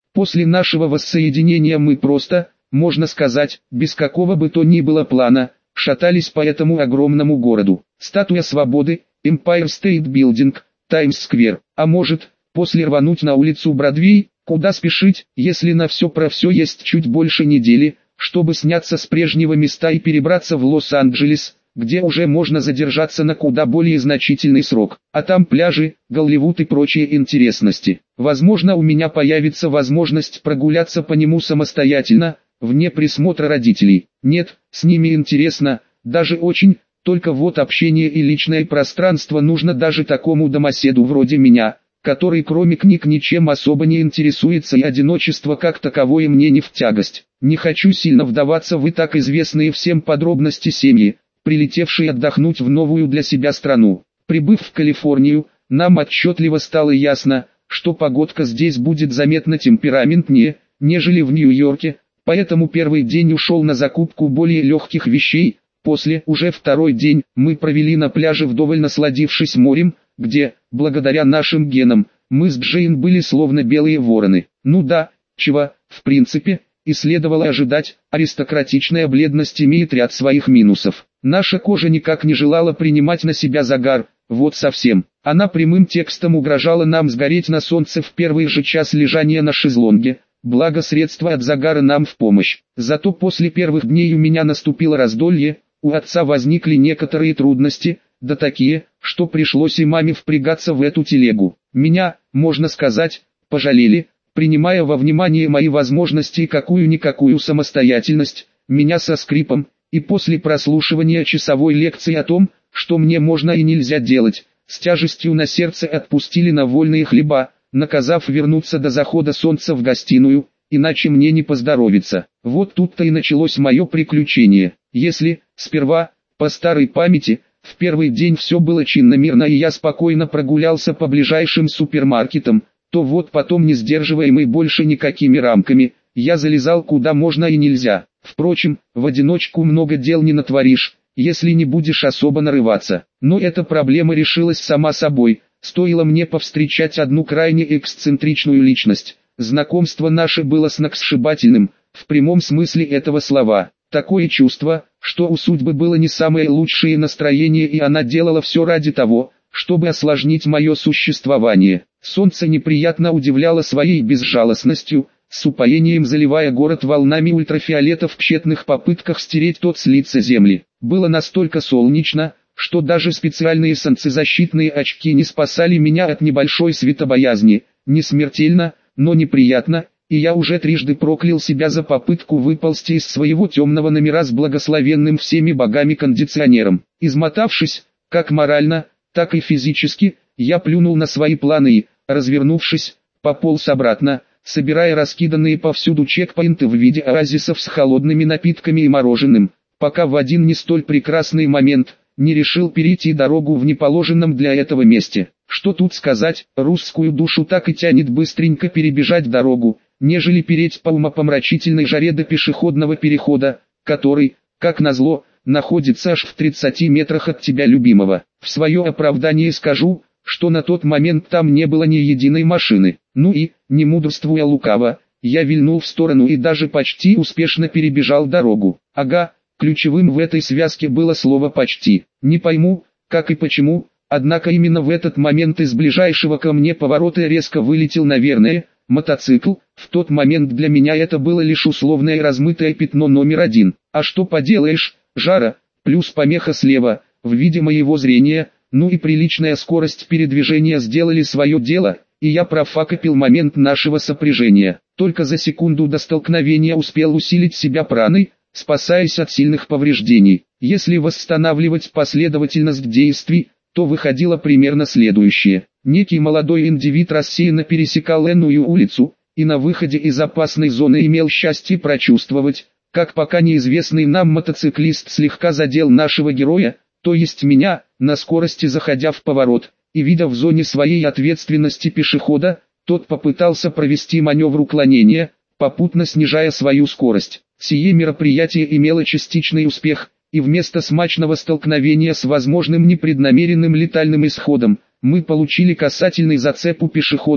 После нашего воссоединения мы просто, можно сказать, без какого бы то ни было плана, шатались по этому огромному городу. Статуя Свободы, Empire State Building, Таймс-сквер. А может, после рвануть на улицу Бродвей, куда спешить, если на все про все есть чуть больше недели, чтобы сняться с прежнего места и перебраться в Лос-Анджелес, где уже можно задержаться на куда более значительный срок. А там пляжи, Голливуд и прочие интересности. Возможно, у меня появится возможность прогуляться по нему самостоятельно, вне присмотра родителей. Нет, с ними интересно, даже очень, только вот общение и личное пространство нужно даже такому домоседу вроде меня, который кроме книг ничем особо не интересуется и одиночество как таковое мне не в тягость. Не хочу сильно вдаваться в и так известные всем подробности семьи, прилетевшие отдохнуть в новую для себя страну. Прибыв в Калифорнию, нам отчетливо стало ясно, что погодка здесь будет заметно темпераментнее, нежели в Нью-Йорке, поэтому первый день ушел на закупку более легких вещей. После, уже второй день, мы провели на пляже вдоволь насладившись морем, где, благодаря нашим генам, мы с Джейн были словно белые вороны. Ну да, чего, в принципе, и следовало ожидать, аристократичная бледность имеет ряд своих минусов. Наша кожа никак не желала принимать на себя загар, вот совсем. Она прямым текстом угрожала нам сгореть на солнце в первый же час лежания на шезлонге, благо средства от загара нам в помощь. Зато после первых дней у меня наступило раздолье, у отца возникли некоторые трудности, да такие, что пришлось и маме впрягаться в эту телегу. Меня, можно сказать, пожалели, принимая во внимание мои возможности и какую-никакую самостоятельность, меня со скрипом, и после прослушивания часовой лекции о том, что мне можно и нельзя делать, с тяжестью на сердце отпустили на вольные хлеба, наказав вернуться до захода солнца в гостиную, иначе мне не поздоровится. Вот тут-то и началось мое приключение. Если, сперва, по старой памяти, в первый день все было чинно-мирно и я спокойно прогулялся по ближайшим супермаркетам, то вот потом, не сдерживаемый больше никакими рамками, я залезал куда можно и нельзя. Впрочем, в одиночку много дел не натворишь, если не будешь особо нарываться. Но эта проблема решилась сама собой, стоило мне повстречать одну крайне эксцентричную личность. Знакомство наше было сногсшибательным, в прямом смысле этого слова. Такое чувство, что у судьбы было не самое лучшее настроение и она делала все ради того, чтобы осложнить мое существование. Солнце неприятно удивляло своей безжалостностью, с упоением заливая город волнами ультрафиолета в тщетных попытках стереть тот с лица земли. Было настолько солнечно, что даже специальные солнцезащитные очки не спасали меня от небольшой светобоязни. Не смертельно, но неприятно, и я уже трижды проклял себя за попытку выползти из своего темного номера с благословенным всеми богами кондиционером. Измотавшись, как морально, так и физически, я плюнул на свои планы и, развернувшись, пополз обратно, собирая раскиданные повсюду чекпоинты в виде оазисов с холодными напитками и мороженым, пока в один не столь прекрасный момент не решил перейти дорогу в неположенном для этого месте. Что тут сказать, русскую душу так и тянет быстренько перебежать дорогу, нежели переть по умопомрачительной жаре до пешеходного перехода, который, как назло, находится аж в 30 метрах от тебя любимого. В свое оправдание скажу, что на тот момент там не было ни единой машины. Ну и, не мудрствуя лукаво, я вильнул в сторону и даже почти успешно перебежал дорогу. Ага, ключевым в этой связке было слово «почти». Не пойму, как и почему, однако именно в этот момент из ближайшего ко мне поворота резко вылетел, наверное, мотоцикл. В тот момент для меня это было лишь условное и размытое пятно номер один. А что поделаешь, жара, плюс помеха слева, в виде моего зрения, ну и приличная скорость передвижения сделали свое дело, и я профакапил момент нашего сопряжения. Только за секунду до столкновения успел усилить себя праной, спасаясь от сильных повреждений. Если восстанавливать последовательность действий, то выходило примерно следующее. Некий молодой индивид рассеянно пересекал энную улицу, и на выходе из опасной зоны имел счастье прочувствовать, как пока неизвестный нам мотоциклист слегка задел нашего героя, то есть меня, на скорости заходя в поворот, и видя в зоне своей ответственности пешехода, тот попытался провести маневр уклонения, попутно снижая свою скорость. Сие мероприятие имело частичный успех, и вместо смачного столкновения с возможным непреднамеренным летальным исходом, мы получили касательный зацеп у пешехода,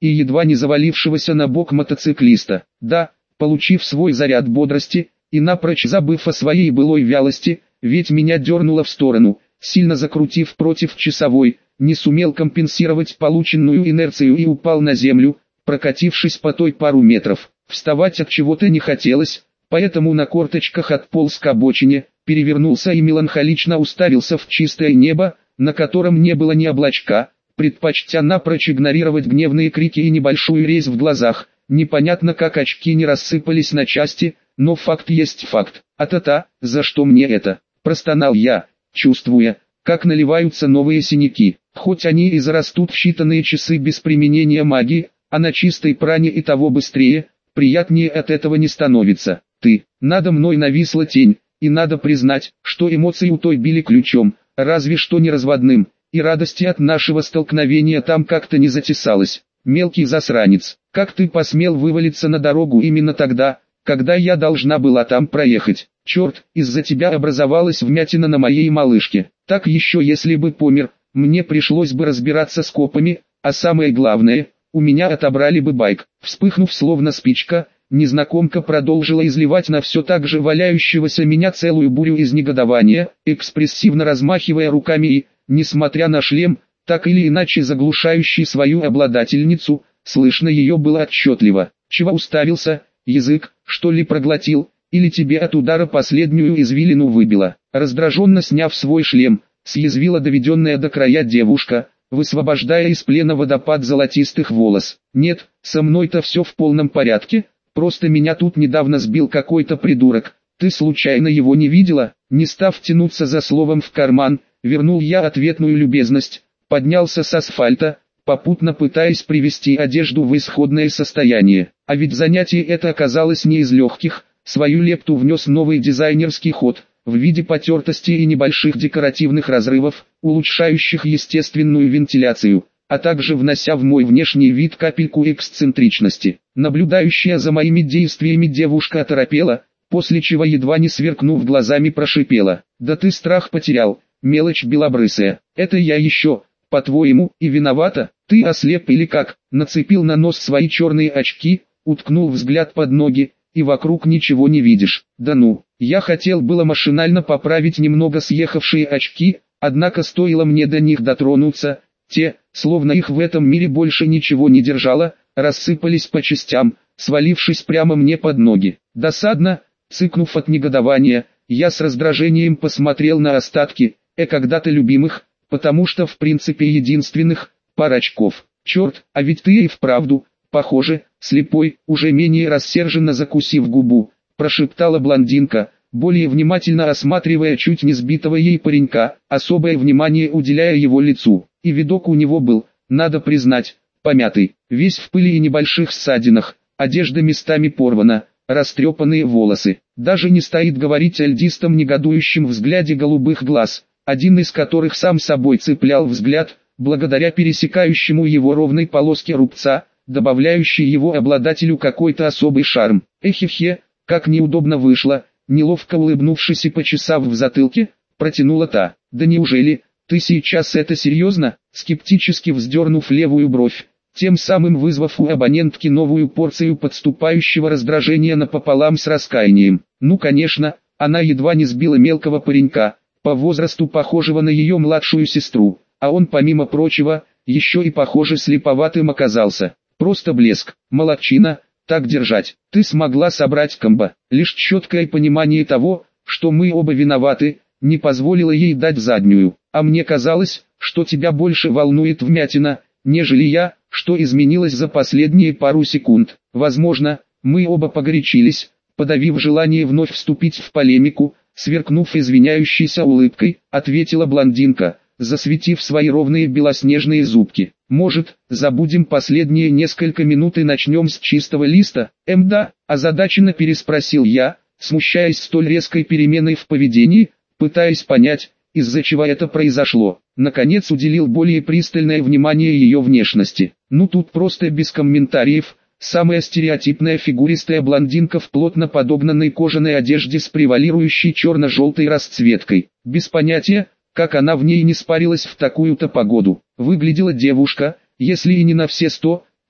и едва не завалившегося на бок мотоциклиста. Да, получив свой заряд бодрости, и напрочь забыв о своей былой вялости, ведь меня дернуло в сторону, сильно закрутив против часовой, не сумел компенсировать полученную инерцию и упал на землю, прокатившись по той пару метров. Вставать от чего-то не хотелось, поэтому на корточках отполз к обочине, перевернулся и меланхолично уставился в чистое небо, на котором не было ни облачка, предпочтя напрочь игнорировать гневные крики и небольшую резь в глазах. Непонятно, как очки не рассыпались на части, но факт есть факт. А-та-та, за что мне это? Простонал я, чувствуя, как наливаются новые синяки. Хоть они и зарастут в считанные часы без применения магии, а на чистой пране и того быстрее, приятнее от этого не становится. Надо мной нависла тень, и надо признать, что эмоции у той били ключом, разве что не разводным, и радости от нашего столкновения там как-то не затесалось. Мелкий засранец, как ты посмел вывалиться на дорогу именно тогда, когда я должна была там проехать? Черт, из-за тебя образовалась вмятина на моей малышке. Так еще если бы помер, мне пришлось бы разбираться с копами, а самое главное, у меня отобрали бы байк. Вспыхнув словно спичка, незнакомка продолжила изливать на все так же валяющегося меня целую бурю из негодования, экспрессивно размахивая руками и, несмотря на шлем, так или иначе заглушающий свою обладательницу, слышно ее было отчетливо. Чего уставился, язык, что ли проглотил, или тебе от удара последнюю извилину выбило? Раздраженно сняв свой шлем, съязвила доведенная до края девушка, высвобождая из плена водопад золотистых волос. Нет, со мной-то все в полном порядке, просто меня тут недавно сбил какой-то придурок. Ты случайно его не видела? Не став тянуться за словом в карман, вернул я ответную любезность, поднялся с асфальта, попутно пытаясь привести одежду в исходное состояние. А ведь занятие это оказалось не из легких, свою лепту внес новый дизайнерский ход, в виде потертостей и небольших декоративных разрывов, улучшающих естественную вентиляцию, а также внося в мой внешний вид капельку эксцентричности. Наблюдающая за моими действиями девушка оторопела, после чего едва не сверкнув глазами прошипела: «Да ты страх потерял, мелочь белобрысая, это я еще, по-твоему, и виновата? Ты ослеп или как?» Нацепил на нос свои черные очки, уткнул взгляд под ноги, и вокруг ничего не видишь. Да ну, я хотел было машинально поправить немного съехавшие очки, однако стоило мне до них дотронуться, те, словно их в этом мире больше ничего не держало, рассыпались по частям, свалившись прямо мне под ноги. Досадно, цыкнув от негодования, я с раздражением посмотрел на остатки, когда-то любимых, потому что в принципе единственных, пар очков. Черт, а ведь ты и вправду, похоже, слепой, уже менее рассерженно закусив губу, прошептала блондинка, более внимательно осматривая чуть не сбитого ей паренька, особое внимание уделяя его лицу. И видок у него был, надо признать, помятый, весь в пыли и небольших ссадинах, одежда местами порвана, растрепанные волосы. Даже не стоит говорить о льдистом негодующем взгляде голубых глаз, один из которых сам собой цеплял взгляд, благодаря пересекающему его ровной полоске рубца, добавляющей его обладателю какой-то особый шарм. Эхе-хе, как неудобно вышло, неловко улыбнувшись и почесав в затылке, протянула та. «Да неужели, ты сейчас это серьезно?» Скептически вздернув левую бровь, тем самым вызвав у абонентки новую порцию подступающего раздражения напополам с раскаянием. Ну конечно, она едва не сбила мелкого паренька, по возрасту похожего на ее младшую сестру, а он помимо прочего, еще и похоже слеповатым оказался. Просто блеск, молодчина, так держать. Ты смогла собрать комбо. Лишь четкое понимание того, что мы оба виноваты, не позволило ей дать заднюю. А мне казалось, что тебя больше волнует вмятина, нежели я, что изменилось за последние пару секунд. Возможно, мы оба погорячились, подавив желание вновь вступить в полемику, сверкнув извиняющейся улыбкой, ответила блондинка, засветив свои ровные белоснежные зубки. «Может, забудем последние несколько минут и начнем с чистого листа?» «Да», озадаченно переспросил я, смущаясь столь резкой переменой в поведении, пытаясь понять, из-за чего это произошло. Наконец уделил более пристальное внимание ее внешности. Ну тут просто без комментариев, самая стереотипная фигуристая блондинка в плотно подогнанной кожаной одежде с превалирующей черно-желтой расцветкой. Без понятия, как она в ней не спарилась в такую-то погоду. Выглядела девушка, если и не на все 100,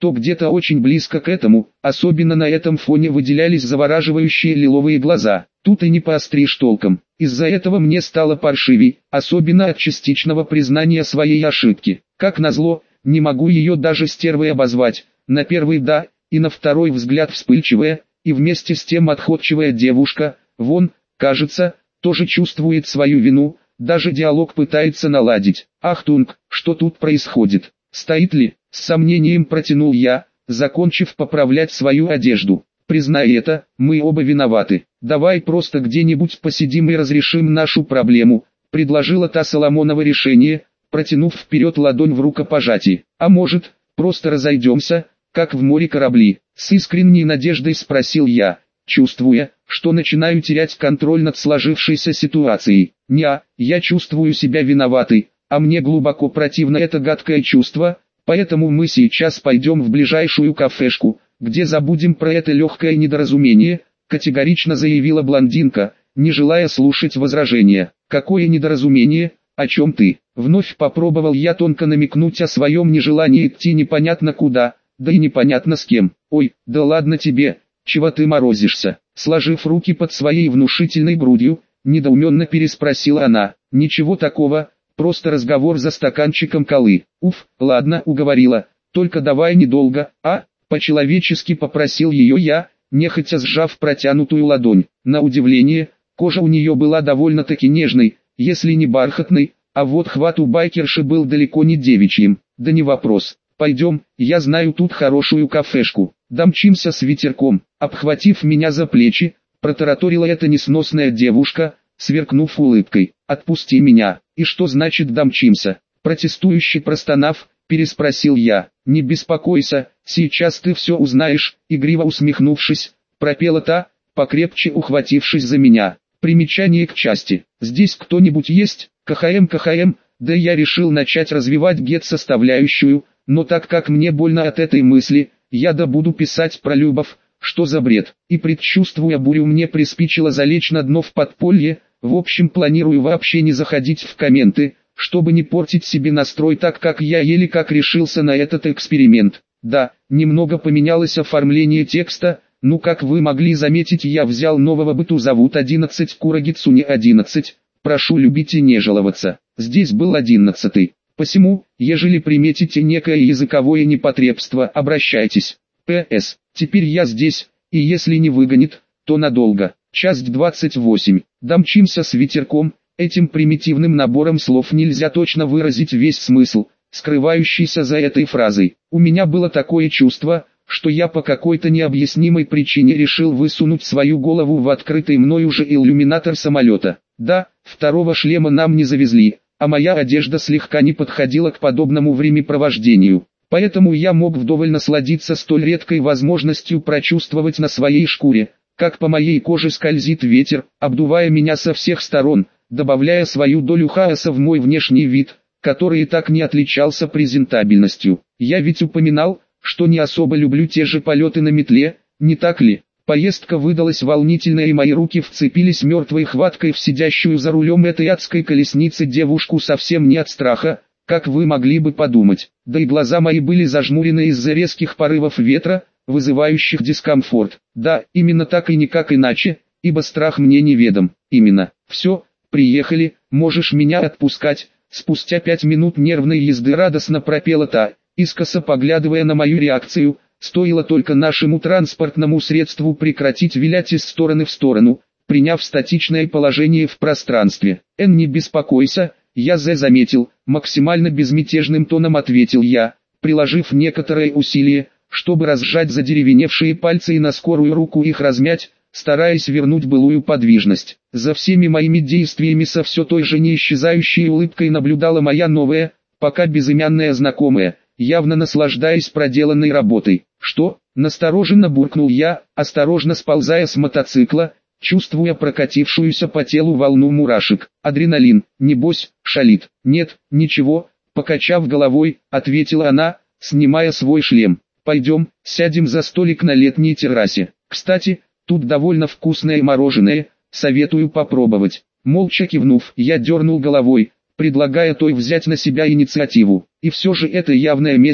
то где-то очень близко к этому, особенно на этом фоне выделялись завораживающие лиловые глаза. Тут и не поостришь толком. Из-за этого мне стало паршивей, особенно от частичного признания своей ошибки. Как назло, не могу ее даже стервой обозвать. На первый да, и на второй взгляд вспыльчивая, и вместе с тем отходчивая девушка, вон, кажется, тоже чувствует свою вину, даже диалог пытается наладить. Ахтунг, что тут происходит? Стоит ли? С сомнением протянул я, закончив поправлять свою одежду. Признай это, мы оба виноваты. Давай просто где-нибудь посидим и разрешим нашу проблему, предложила та Соломонова решение, протянув вперед ладонь в рукопожатии. А может, просто разойдемся, как в море корабли? С искренней надеждой спросил я, чувствуя, что начинаю терять контроль над сложившейся ситуацией. Я чувствую себя виноватой, а мне глубоко противно это гадкое чувство, поэтому мы сейчас пойдем в ближайшую кафешку, где забудем про это легкое недоразумение, категорично заявила блондинка, не желая слушать возражения. Какое недоразумение, о чем ты? Вновь попробовал я тонко намекнуть о своем нежелании идти непонятно куда, да и непонятно с кем. Ой, да ладно тебе, чего ты морозишься? Сложив руки под своей внушительной грудью, недоуменно переспросила она. Ничего такого, просто разговор за стаканчиком колы. Уф, ладно, уговорила, только давай недолго, а? По-человечески попросил ее я, нехотя сжав протянутую ладонь. На удивление, кожа у нее была довольно-таки нежной, если не бархатной, а вот хват у байкерши был далеко не девичьим. Да не вопрос, пойдем, я знаю тут хорошую кафешку. Домчимся с ветерком. Обхватив меня за плечи, протараторила эта несносная девушка, сверкнув улыбкой. Отпусти меня. И что значит домчимся? Протестующе простонав, переспросил я. Не беспокойся, сейчас ты все узнаешь, игриво усмехнувшись, пропела та, покрепче ухватившись за меня. Примечание к части. Здесь кто-нибудь есть? КХМ, да я решил начать развивать гет-составляющую, но так как мне больно от этой мысли, я буду писать про любовь, что за бред. И предчувствуя бурю, мне приспичило залечь на дно в подполье. В общем, планирую вообще не заходить в комменты, чтобы не портить себе настрой, так как я еле как решился на этот эксперимент. Да, немного поменялось оформление текста, ну как вы могли заметить, я взял нового быту, зовут 11 Курагицуни 11, прошу любить и не жаловаться. Здесь был 11-й. Посему, ежели приметите некое языковое непотребство, обращайтесь. П.С. Теперь я здесь, и если не выгонит, то надолго. Часть 28. Домчимся с ветерком. Этим примитивным набором слов нельзя точно выразить весь смысл, скрывающийся за этой фразой. У меня было такое чувство, что я по какой-то необъяснимой причине решил высунуть свою голову в открытый мной уже иллюминатор самолета. Да, второго шлема нам не завезли, а моя одежда слегка не подходила к подобному времяпровождению. Поэтому я мог вдоволь насладиться столь редкой возможностью прочувствовать на своей шкуре, как по моей коже скользит ветер, обдувая меня со всех сторон, добавляя свою долю хаоса в мой внешний вид, который и так не отличался презентабельностью. Я ведь упоминал, что не особо люблю те же полеты на метле, не так ли? Поездка выдалась волнительной, и мои руки вцепились мертвой хваткой в сидящую за рулем этой адской колесницы девушку совсем не от страха, как вы могли бы подумать. Да и глаза мои были зажмурены из-за резких порывов ветра, вызывающих дискомфорт. Да, именно так и никак иначе, ибо страх мне неведом. Именно. Все, приехали, можешь меня отпускать. Спустя 5 минут нервной езды радостно пропела та, искоса поглядывая на мою реакцию. Стоило только нашему транспортному средству прекратить вилять из стороны в сторону, приняв статичное положение в пространстве. Не беспокойся, я заметил, максимально безмятежным тоном ответил я, приложив некоторое усилие, чтобы разжать задеревеневшие пальцы и на скорую руку их размять, стараясь вернуть былую подвижность. За всеми моими действиями со все той же неисчезающей улыбкой наблюдала моя новая, пока безымянная знакомая, явно наслаждаясь проделанной работой. «Что?» – настороженно буркнул я, осторожно сползая с мотоцикла, чувствуя прокатившуюся по телу волну мурашек. «Адреналин, небось, шалит». «Нет, ничего», – покачав головой, ответила она, снимая свой шлем. «Пойдем, сядем за столик на летней террасе. Кстати, тут довольно вкусное мороженое, советую попробовать». Молча кивнув, я дернул головой, предлагая той взять на себя инициативу. И все же это явная месть,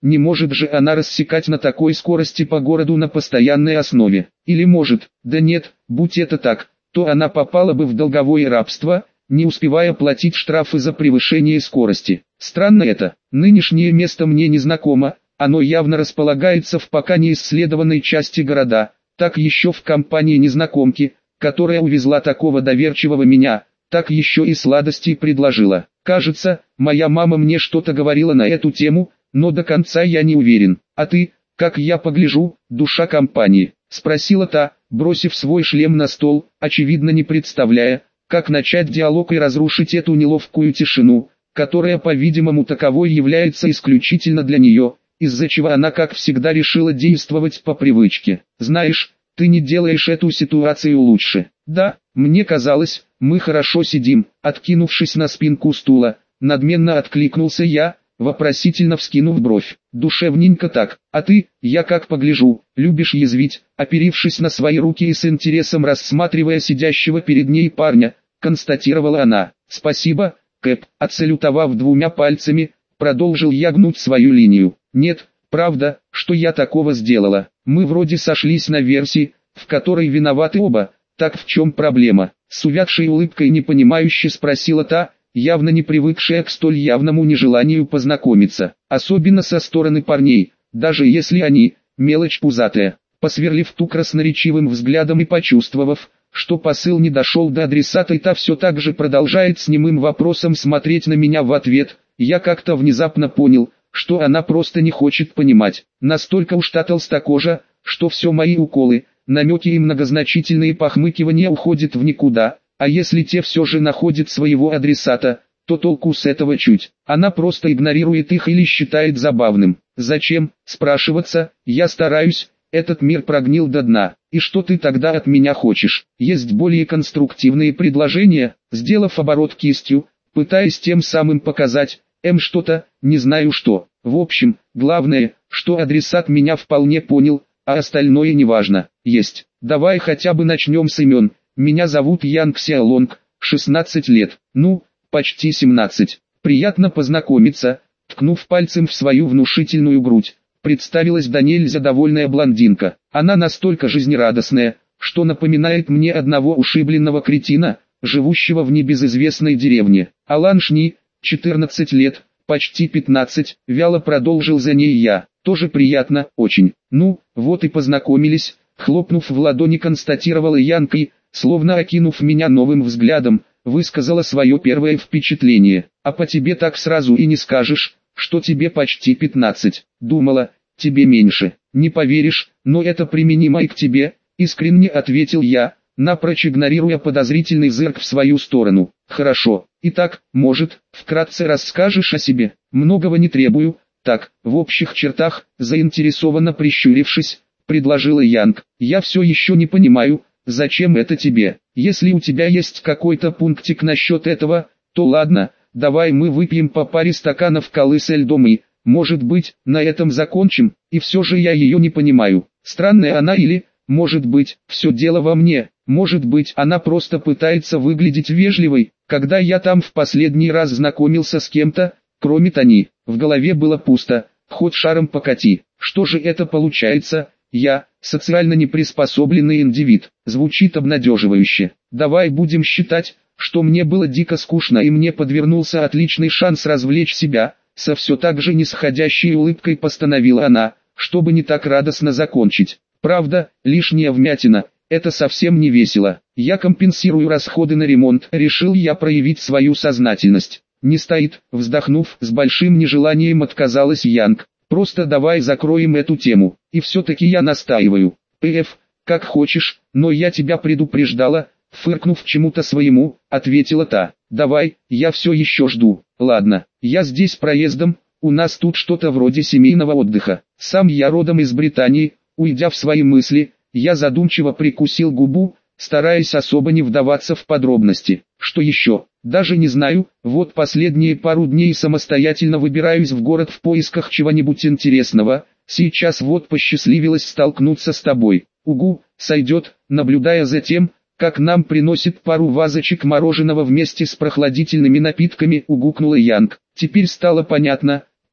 не может же она рассекать на такой скорости по городу на постоянной основе. Или может, да нет, будь это так, то она попала бы в долговое рабство, не успевая платить штрафы за превышение скорости. Странно это, нынешнее место мне не знакомо, оно явно располагается в пока не исследованной части города, так еще в компании незнакомки, которая увезла такого доверчивого меня, так еще и сладостей предложила. Кажется, моя мама мне что-то говорила на эту тему, но до конца я не уверен. А ты, как я погляжу, душа компании? Спросила та, бросив свой шлем на стол, очевидно не представляя, как начать диалог и разрушить эту неловкую тишину, которая, по-видимому, таковой является исключительно для нее, из-за чего она, как всегда, решила действовать по привычке. Знаешь, ты не делаешь эту ситуацию лучше. Да, мне казалось, мы хорошо сидим, откинувшись на спинку стула, надменно откликнулся я, вопросительно вскинув бровь. Душевненько так, а ты, я как погляжу, любишь язвить, оперившись на свои руки и с интересом рассматривая сидящего перед ней парня, констатировала она. Спасибо, Кэп, отсалютовав двумя пальцами, продолжил я гнуть свою линию. Нет, правда, что я такого сделала. Мы вроде сошлись на версии, в которой виноваты оба, так в чем проблема? С увядшей улыбкой непонимающе спросила та, явно не привыкшая к столь явному нежеланию познакомиться, особенно со стороны парней, даже если они, мелочь пузатая. Посверлив ту красноречивым взглядом и почувствовав, что посыл не дошел до адресата и та все так же продолжает с немым вопросом смотреть на меня в ответ, я как-то внезапно понял, что она просто не хочет понимать. Настолько уж та толстокожа, что все мои уколы, намеки и многозначительные похмыкивания уходят в никуда, а если те все же находят своего адресата, то толку с этого чуть. Она просто игнорирует их или считает забавным. Зачем, спрашиваться, я стараюсь, этот мир прогнил до дна. И что ты тогда от меня хочешь? Есть более конструктивные предложения, сделав оборот кистью, пытаясь тем самым показать, что-то, не знаю что. В общем, главное, что адресат меня вполне понял, а остальное неважно. Есть. Давай хотя бы начнем с имен. Меня зовут Ян Ксиалонг, 16 лет. Ну, почти 17. Приятно познакомиться. Ткнув пальцем в свою внушительную грудь, представилась до нельзя довольная блондинка. Она настолько жизнерадостная, что напоминает мне одного ушибленного кретина, живущего в небезызвестной деревне. Алан Шни, 14 лет, почти 15, вяло продолжил за ней я. Тоже приятно, очень. Ну, вот и познакомились, хлопнув в ладони, констатировала Янка и, словно окинув меня новым взглядом, высказала свое первое впечатление. А по тебе так сразу и не скажешь, что тебе почти 15. Думала, тебе меньше. Не поверишь, но это применимо и к тебе, искренне ответил я, напрочь игнорируя подозрительный зырк в свою сторону. Хорошо. Итак, может, вкратце расскажешь о себе? Многого не требую. Так, в общих чертах, заинтересованно прищурившись, предложила Янг. Я все еще не понимаю, зачем это тебе. Если у тебя есть какой-то пунктик насчет этого, то ладно, давай мы выпьем по паре стаканов колы со льдом и, может быть, на этом закончим. И все же я ее не понимаю. Странная она или, может быть, все дело во мне. Может быть, она просто пытается выглядеть вежливой. Когда я там в последний раз знакомился с кем-то, кроме Тони, в голове было пусто, хоть шаром покати. Что же это получается? Я, социально неприспособленный индивид, звучит обнадеживающе. Давай будем считать, что мне было дико скучно и мне подвернулся отличный шанс развлечь себя, со все так же нисходящей улыбкой постановила она, чтобы не так радостно закончить. Правда, лишняя вмятина, это совсем не весело. Я компенсирую расходы на ремонт, решил я проявить свою сознательность. Не стоит, вздохнув, с большим нежеланием отказалась Янг. Просто давай закроем эту тему. И все-таки я настаиваю. Как хочешь, но я тебя предупреждала, фыркнув чему-то своему, ответила та. Давай, я все еще жду. Ладно, я здесь проездом, у нас тут что-то вроде семейного отдыха. Сам я родом из Британии, уйдя в свои мысли, я задумчиво прикусил губу, стараясь особо не вдаваться в подробности. Что еще? Даже не знаю, вот последние пару дней самостоятельно выбираюсь в город в поисках чего-нибудь интересного, сейчас вот посчастливилось столкнуться с тобой. Угу, сойдет, наблюдая за тем, как нам приносит пару вазочек мороженого вместе с прохладительными напитками, угукнула Янг. Теперь стало понятно,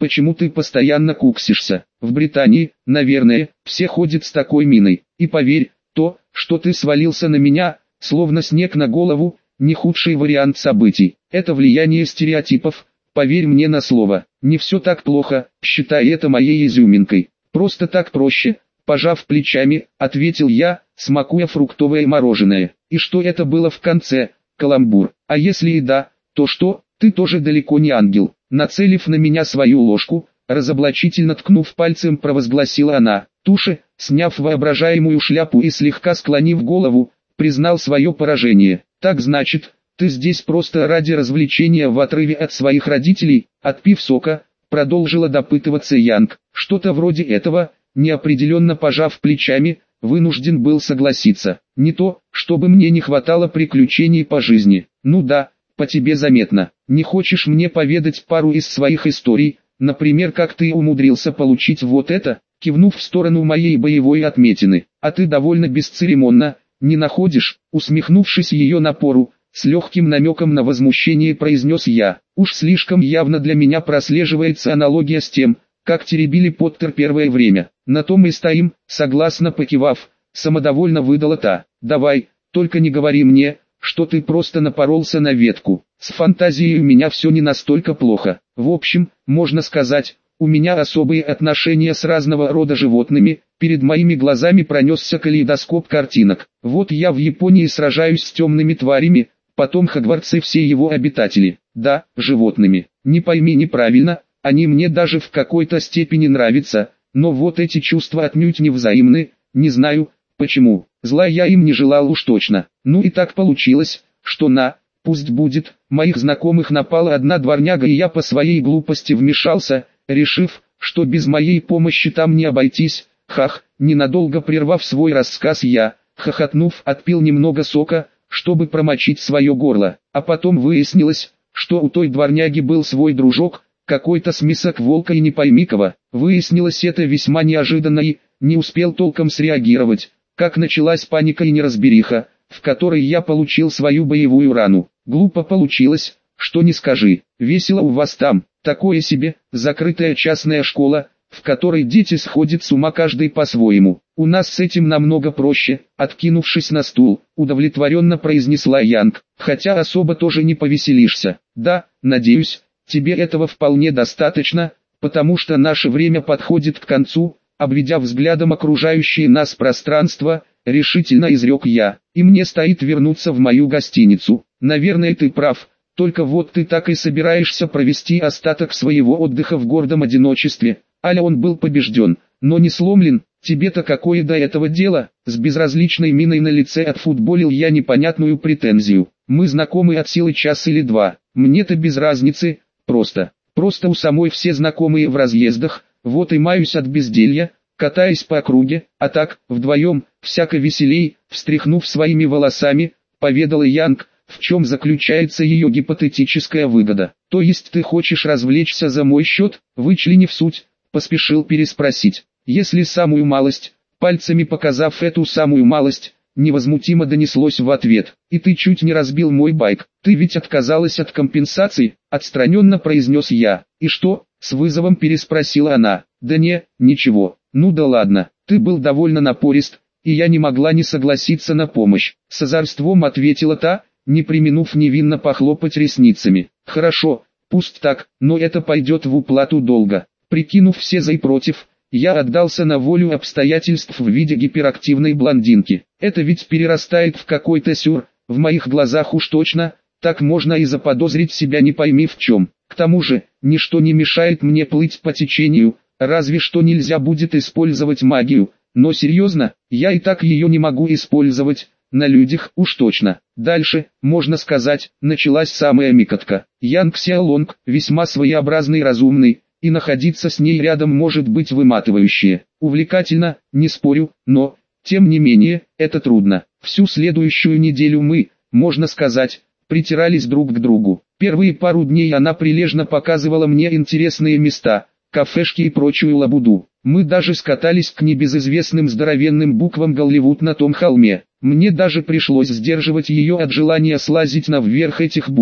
почему ты постоянно куксишься? В Британии, наверное, все ходят с такой миной. И поверь, то, что ты свалился на меня, словно снег на голову, не худший вариант событий. Это влияние стереотипов, поверь мне на слово. Не все так плохо, считай это моей изюминкой. Просто так проще, пожав плечами, ответил я, смакуя фруктовое мороженое. И что это было в конце? Каламбур. А если и да, то что? Ты тоже далеко не ангел. Нацелив на меня свою ложку, разоблачительно ткнув пальцем, провозгласила она. Туше, сняв воображаемую шляпу и слегка склонив голову, признал свое поражение. Так значит, ты здесь просто ради развлечения в отрыве от своих родителей? Отпив сока, продолжила допытываться Янг. Что-то вроде этого, неопределенно пожав плечами, вынужден был согласиться. Не то, чтобы мне не хватало приключений по жизни. Ну да, по тебе заметно. Не хочешь мне поведать пару из своих историй, например, как ты умудрился получить вот это, кивнув в сторону моей боевой отметины. А ты довольно бесцеремонно, не находишь? Усмехнувшись ее напору, с легким намеком на возмущение произнес я. Уж слишком явно для меня прослеживается аналогия с тем, как теребили Поттер первое время. На том и стоим, согласно покивав, самодовольно выдала та. Давай, только не говори мне, что ты просто напоролся на ветку. С фантазией у меня все не настолько плохо. В общем, можно сказать, у меня особые отношения с разного рода животными. Перед моими глазами пронесся калейдоскоп картинок. Вот я в Японии сражаюсь с темными тварями, потом Хогвартс и все его обитатели. Да, животными. Не пойми неправильно, они мне даже в какой-то степени нравятся, но вот эти чувства отнюдь не взаимны, не знаю, почему. Зла я им не желал уж точно. Ну и так получилось, что пусть будет, моих знакомых напала одна дворняга, и я по своей глупости вмешался, решив, что без моей помощи там не обойтись. Хах, ненадолго прервав свой рассказ я, хохотнув, отпил немного сока, чтобы промочить свое горло. А потом выяснилось, что у той дворняги был свой дружок, какой-то смесок волка и не пойми кого. Выяснилось это весьма неожиданно, и не успел толком среагировать, как началась паника и неразбериха, в которой я получил свою боевую рану. Глупо получилось, что не скажи. Весело у вас там, такое себе, закрытая частная школа, в которой дети сходят с ума каждый по-своему. У нас с этим намного проще, откинувшись на стул, удовлетворенно произнесла Янг, хотя особо тоже не повеселишься. Да, надеюсь, тебе этого вполне достаточно, потому что наше время подходит к концу. Обведя взглядом окружающее нас пространство, решительно изрек я, и мне стоит вернуться в мою гостиницу. Наверное, ты прав, только вот ты так и собираешься провести остаток своего отдыха в гордом одиночестве. Аля, он был побежден, но не сломлен. Тебе-то какое до этого дело? С безразличной миной на лице отфутболил я непонятную претензию. Мы знакомы от силы час или два. Мне-то без разницы, просто у самой все знакомые в разъездах. Вот и маюсь от безделья, катаясь по округе, а так, вдвоем, всяко веселей, встряхнув своими волосами, поведала Янг, в чем заключается ее гипотетическая выгода. То есть ты хочешь развлечься за мой счет, вычленив суть, поспешил переспросить. Если самую малость, пальцами показав эту самую малость, невозмутимо донеслось в ответ. И ты чуть не разбил мой байк, ты ведь отказалась от компенсации, отстраненно произнес я. И что? С вызовом переспросила она. Да ничего. Ну да ладно, ты был довольно напорист, и я не могла не согласиться на помощь. С озорством ответила та, не преминув невинно похлопать ресницами. Хорошо, пусть так, но это пойдет в уплату долга. Прикинув все за и против, я отдался на волю обстоятельств в виде гиперактивной блондинки. Это ведь перерастает в какой-то сюр, в моих глазах уж точно, так можно и заподозрить себя не пойми в чем. К тому же, ничто не мешает мне плыть по течению, разве что нельзя будет использовать магию, но серьезно, я и так ее не могу использовать, на людях уж точно. Дальше, можно сказать, началась самая микотка. Янг Сяолонг, весьма своеобразный и разумный, и находиться с ней рядом может быть выматывающе. Увлекательно, не спорю, но, тем не менее, это трудно. Всю следующую неделю мы, можно сказать, притирались друг к другу. Первые пару дней она прилежно показывала мне интересные места, кафешки и прочую лабуду. Мы даже скатались к небезызвестным здоровенным буквам Голливуд на том холме. Мне даже пришлось сдерживать ее от желания слазить наверх этих букв.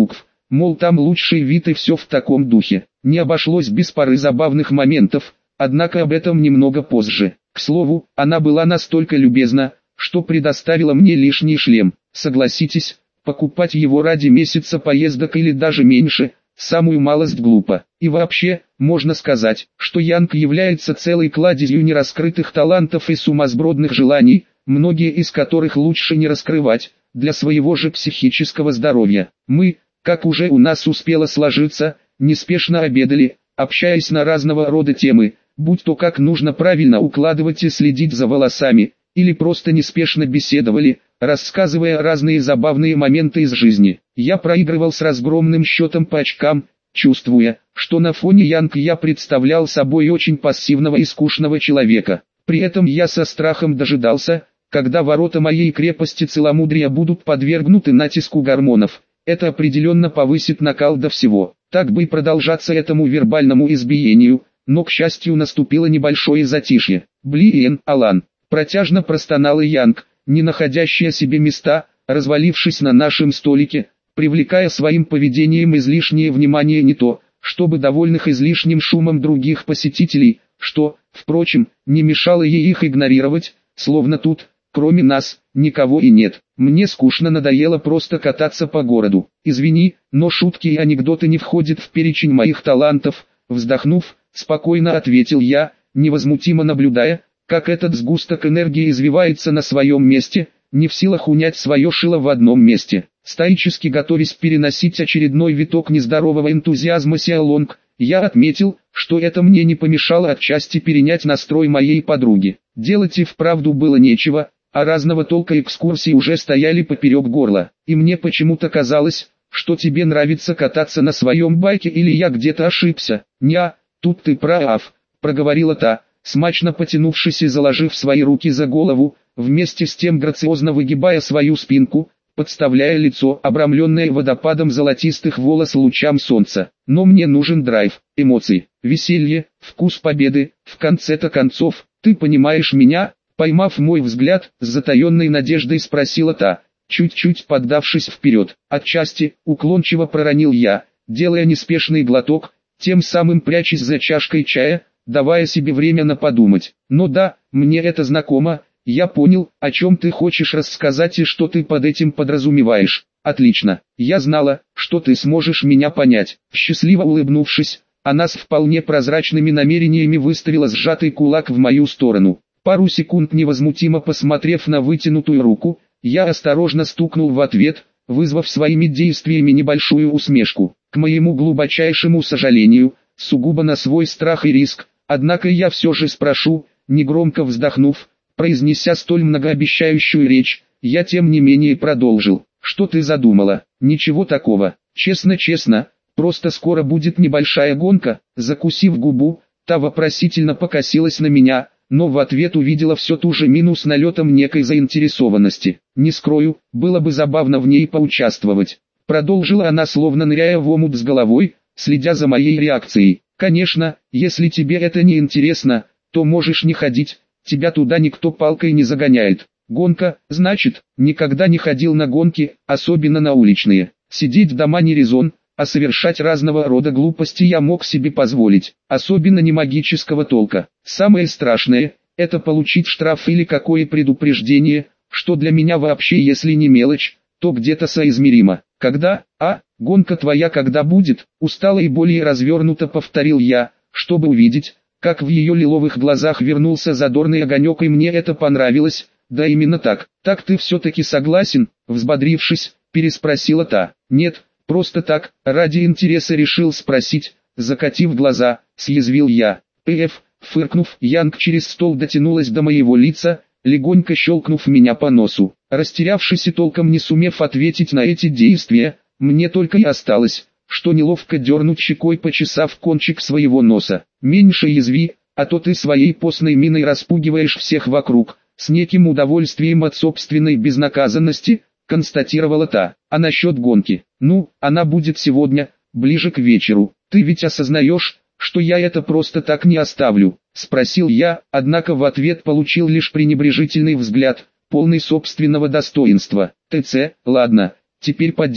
мол там лучший вид и все в таком духе. Не обошлось без пары забавных моментов, однако об этом немного позже. К слову, она была настолько любезна, что предоставила мне лишний шлем. Согласитесь, покупать его ради месяца поездок или даже меньше, самую малость глупо. И вообще, можно сказать, что Янг является целой кладезью нераскрытых талантов и сумасбродных желаний, многие из которых лучше не раскрывать, для своего же психического здоровья. Мы, как уже у нас успело сложиться, неспешно обедали, общаясь на разного рода темы, будь то как нужно правильно укладывать и следить за волосами, или просто неспешно беседовали, рассказывая разные забавные моменты из жизни. Я проигрывал с разгромным счетом по очкам, чувствуя, что на фоне Янг я представлял собой очень пассивного и скучного человека. При этом я со страхом дожидался, когда ворота моей крепости целомудрия будут подвергнуты натиску гормонов. Это определенно повысит накал до всего. Так бы и продолжаться этому вербальному избиению, но к счастью наступило небольшое затишье. «Блин, Алан!» Протяжно простонала Янг, не находящая себе места, развалившись на нашем столике, привлекая своим поведением излишнее внимание не то, чтобы довольных излишним шумом других посетителей, что, впрочем, не мешало ей их игнорировать, словно тут, кроме нас, никого и нет. Мне скучно надоело просто кататься по городу. Извини, но шутки и анекдоты не входят в перечень моих талантов. Вздохнув, спокойно ответил я, невозмутимо наблюдая, как этот сгусток энергии извивается на своем месте, не в силах унять свое шило в одном месте. Стоически готовясь переносить очередной виток нездорового энтузиазма Сиалонг, я отметил, что это мне не помешало отчасти перенять настрой моей подруги. Делать и вправду было нечего, а разного толка экскурсии уже стояли поперек горла. И мне почему-то казалось, что тебе нравится кататься на своем байке, или я где-то ошибся. «Ня, тут ты прав», проговорила та, смачно потянувшись и заложив свои руки за голову, вместе с тем грациозно выгибая свою спинку, подставляя лицо, обрамленное водопадом золотистых волос лучам солнца. Но мне нужен драйв, эмоции, веселье, вкус победы, в конце-то концов, ты понимаешь меня? Поймав мой взгляд, с затаенной надеждой спросила та, чуть-чуть поддавшись вперед. Отчасти, уклончиво проронил я, делая неспешный глоток, тем самым прячась за чашкой чая, давая себе время на подумать. Но да, мне это знакомо, я понял, о чем ты хочешь рассказать и что ты под этим подразумеваешь. Отлично, я знала, что ты сможешь меня понять. Счастливо улыбнувшись, она с вполне прозрачными намерениями выставила сжатый кулак в мою сторону. Пару секунд невозмутимо посмотрев на вытянутую руку, я осторожно стукнул в ответ, вызвав своими действиями небольшую усмешку. К моему глубочайшему сожалению, сугубо на свой страх и риск, однако я все же спрошу, негромко вздохнув, произнеся столь многообещающую речь, я тем не менее продолжил. Что ты задумала? Ничего такого. Честно, просто скоро будет небольшая гонка. Закусив губу, та вопросительно покосилась на меня, но в ответ увидела все ту же мину с налетом некой заинтересованности. Не скрою, было бы забавно в ней поучаствовать. Продолжила она, словно ныряя в омут с головой, следя за моей реакцией. Конечно, если тебе это не интересно, то можешь не ходить, тебя туда никто палкой не загоняет. Гонка, значит, никогда не ходил на гонки, особенно на уличные. Сидеть дома не резон, а совершать разного рода глупости я мог себе позволить, особенно не магического толка. Самое страшное, это получить штраф или какое предупреждение, что для меня вообще, если не мелочь, то где-то соизмеримо. Когда, гонка твоя когда будет? Устало и более развернуто повторил я, чтобы увидеть, как в ее лиловых глазах вернулся задорный огонек, и мне это понравилось. Да именно так. Так ты все-таки согласен? Взбодрившись, переспросила та. Нет, просто так, ради интереса решил спросить, закатив глаза, съязвил я. Фыркнув, Янг через стол дотянулась до моего лица, легонько щелкнув меня по носу. Растерявшись и толком не сумев ответить на эти действия, мне только и осталось, что неловко дернуть щекой, почесав кончик своего носа. Меньше язви, а то ты своей постной миной распугиваешь всех вокруг. С неким удовольствием от собственной безнаказанности, констатировала та. А насчет гонки? Ну, она будет сегодня, ближе к вечеру. Ты ведь осознаешь, что я это просто так не оставлю? Спросил я, однако в ответ получил лишь пренебрежительный взгляд, полный собственного достоинства. ТЦ, ладно, теперь по делу.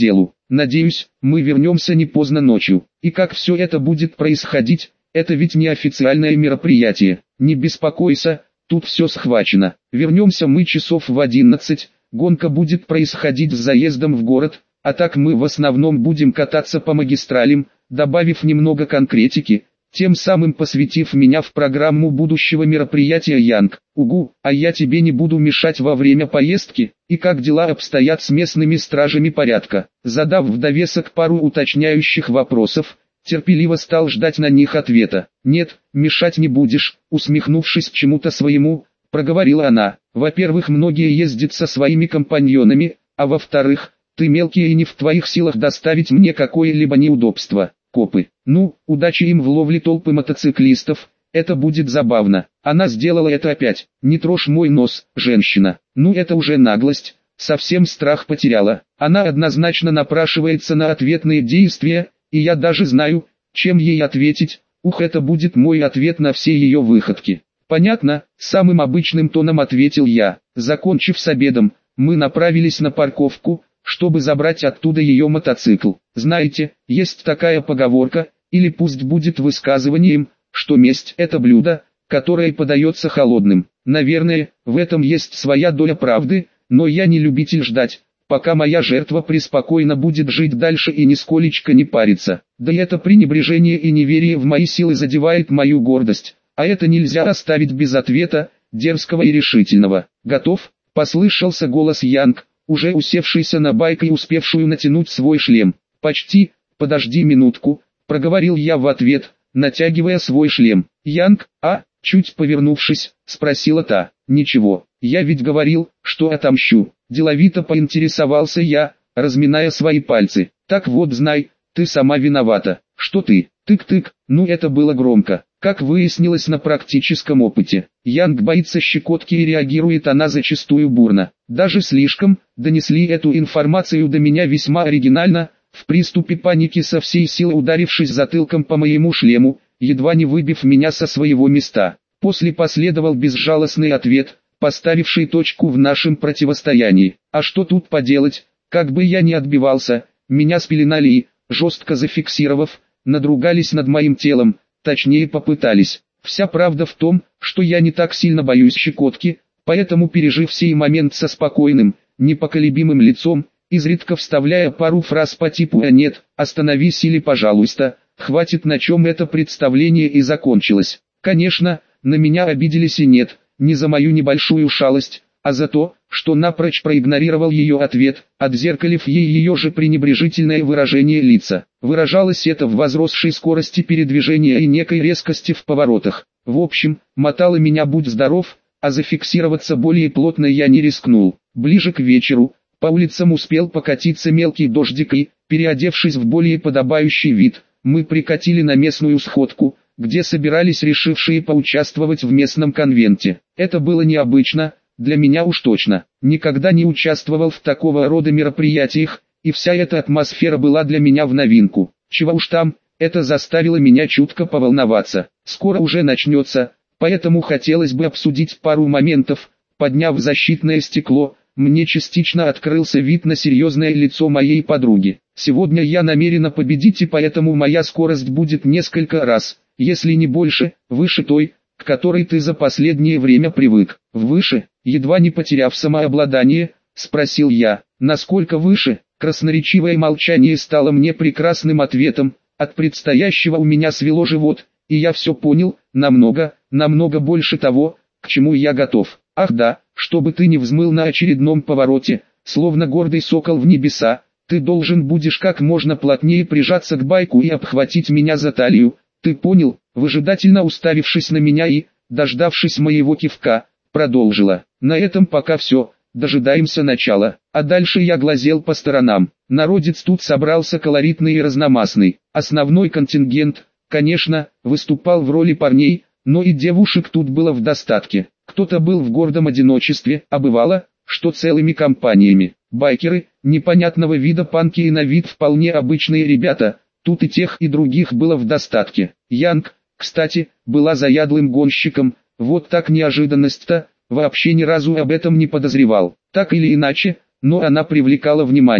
надеюсь, мы вернемся не поздно ночью. И как все это будет происходить, это ведь не официальное мероприятие. Не беспокойся, тут все схвачено. Вернемся мы часов в 11, гонка будет происходить с заездом в город, а так мы в основном будем кататься по магистралям, добавив немного конкретики, тем самым посвятив меня в программу будущего мероприятия Янг. Угу, а я тебе не буду мешать во время поездки. И как дела обстоят с местными стражами порядка? Задав в довесок пару уточняющих вопросов, терпеливо стал ждать на них ответа. Нет, мешать не будешь, усмехнувшись чему-то своему, проговорила она. Во-первых, многие ездят со своими компаньонами, а во-вторых, ты мелкий и не в твоих силах доставить мне какое-либо неудобство. Копы. Ну, удачи им в ловле толпы мотоциклистов, это будет забавно. Она сделала это опять. Не трожь мой нос, женщина. Ну это уже наглость, совсем страх потеряла. Она однозначно напрашивается на ответные действия, и я даже знаю, чем ей ответить. Ух, это будет мой ответ на все ее выходки. Понятно, самым обычным тоном ответил я. Закончив с обедом, мы направились на парковку, чтобы забрать оттуда ее мотоцикл. Знаете, есть такая поговорка, или пусть будет высказыванием, что месть – это блюдо, которое подается холодным. Наверное, в этом есть своя доля правды, но я не любитель ждать, пока моя жертва преспокойно будет жить дальше и нисколечко не париться. Да и это пренебрежение и неверие в мои силы задевает мою гордость, а это нельзя оставить без ответа, дерзкого и решительного. «Готов?» – послышался голос Янг, уже усевшийся на байк и успевшую натянуть свой шлем. «Почти, подожди минутку», — проговорил я в ответ, натягивая свой шлем. «Янг, чуть повернувшись, спросила та. «Ничего, я ведь говорил, что отомщу», — деловито поинтересовался я, разминая свои пальцы. «Так вот знай, ты сама виновата, что ты, тык-тык». Ну это было громко, как выяснилось на практическом опыте. Янг боится щекотки и реагирует она зачастую бурно. Даже слишком, донесли эту информацию до меня весьма оригинально, в приступе паники со всей силы ударившись затылком по моему шлему, едва не выбив меня со своего места. После последовал безжалостный ответ, поставивший точку в нашем противостоянии. А что тут поделать, как бы я ни отбивался, меня спеленали и, жестко зафиксировав, надругались над моим телом, точнее попытались. Вся правда в том, что я не так сильно боюсь щекотки, поэтому пережив сей момент со спокойным, непоколебимым лицом, изредка вставляя пару фраз по типу «А нет, остановись» или «Пожалуйста», хватит, на чем это представление и закончилось. Конечно, на меня обиделись и нет, не за мою небольшую шалость, а за то, что напрочь проигнорировал ее ответ, отзеркалив ей ее же пренебрежительное выражение лица. Выражалось это в возросшей скорости передвижения и некой резкости в поворотах. В общем, мотало меня будь здоров, а зафиксироваться более плотно я не рискнул. Ближе к вечеру, по улицам успел покатиться мелкий дождик и, переодевшись в более подобающий вид, мы прикатили на местную сходку, где собирались решившие поучаствовать в местном конвенте. Это было необычно, для меня уж точно. Никогда не участвовал в такого рода мероприятиях, и вся эта атмосфера была для меня в новинку. Чего уж там, это заставило меня чутко поволноваться. Скоро уже начнется, поэтому хотелось бы обсудить пару моментов. Подняв защитное стекло, мне частично открылся вид на серьезное лицо моей подруги. Сегодня я намерена победить, и поэтому моя скорость будет несколько раз, если не больше, выше той, к которой ты за последнее время привык. Выше, едва не потеряв самообладание, спросил я. Насколько выше? Красноречивое молчание стало мне прекрасным ответом. От предстоящего у меня свело живот, и я все понял, намного больше того, к чему я готов. Ах да, чтобы ты не взмыл на очередном повороте, словно гордый сокол в небеса, ты должен будешь как можно плотнее прижаться к байку и обхватить меня за талию. Ты понял? Выжидательно уставившись на меня и, дождавшись моего кивка, продолжила. На этом пока все, дожидаемся начала. А дальше я глазел по сторонам. Народец тут собрался колоритный и разномастный. Основной контингент, конечно, выступал в роли парней, но и девушек тут было в достатке. Кто-то был в гордом одиночестве, а бывало, что целыми компаниями. Байкеры, непонятного вида панки и на вид вполне обычные ребята, тут и тех и других было в достатке. Янг, кстати, была заядлым гонщиком, вот так неожиданность-то, вообще ни разу об этом не подозревал. Так или иначе, но она привлекала внимание.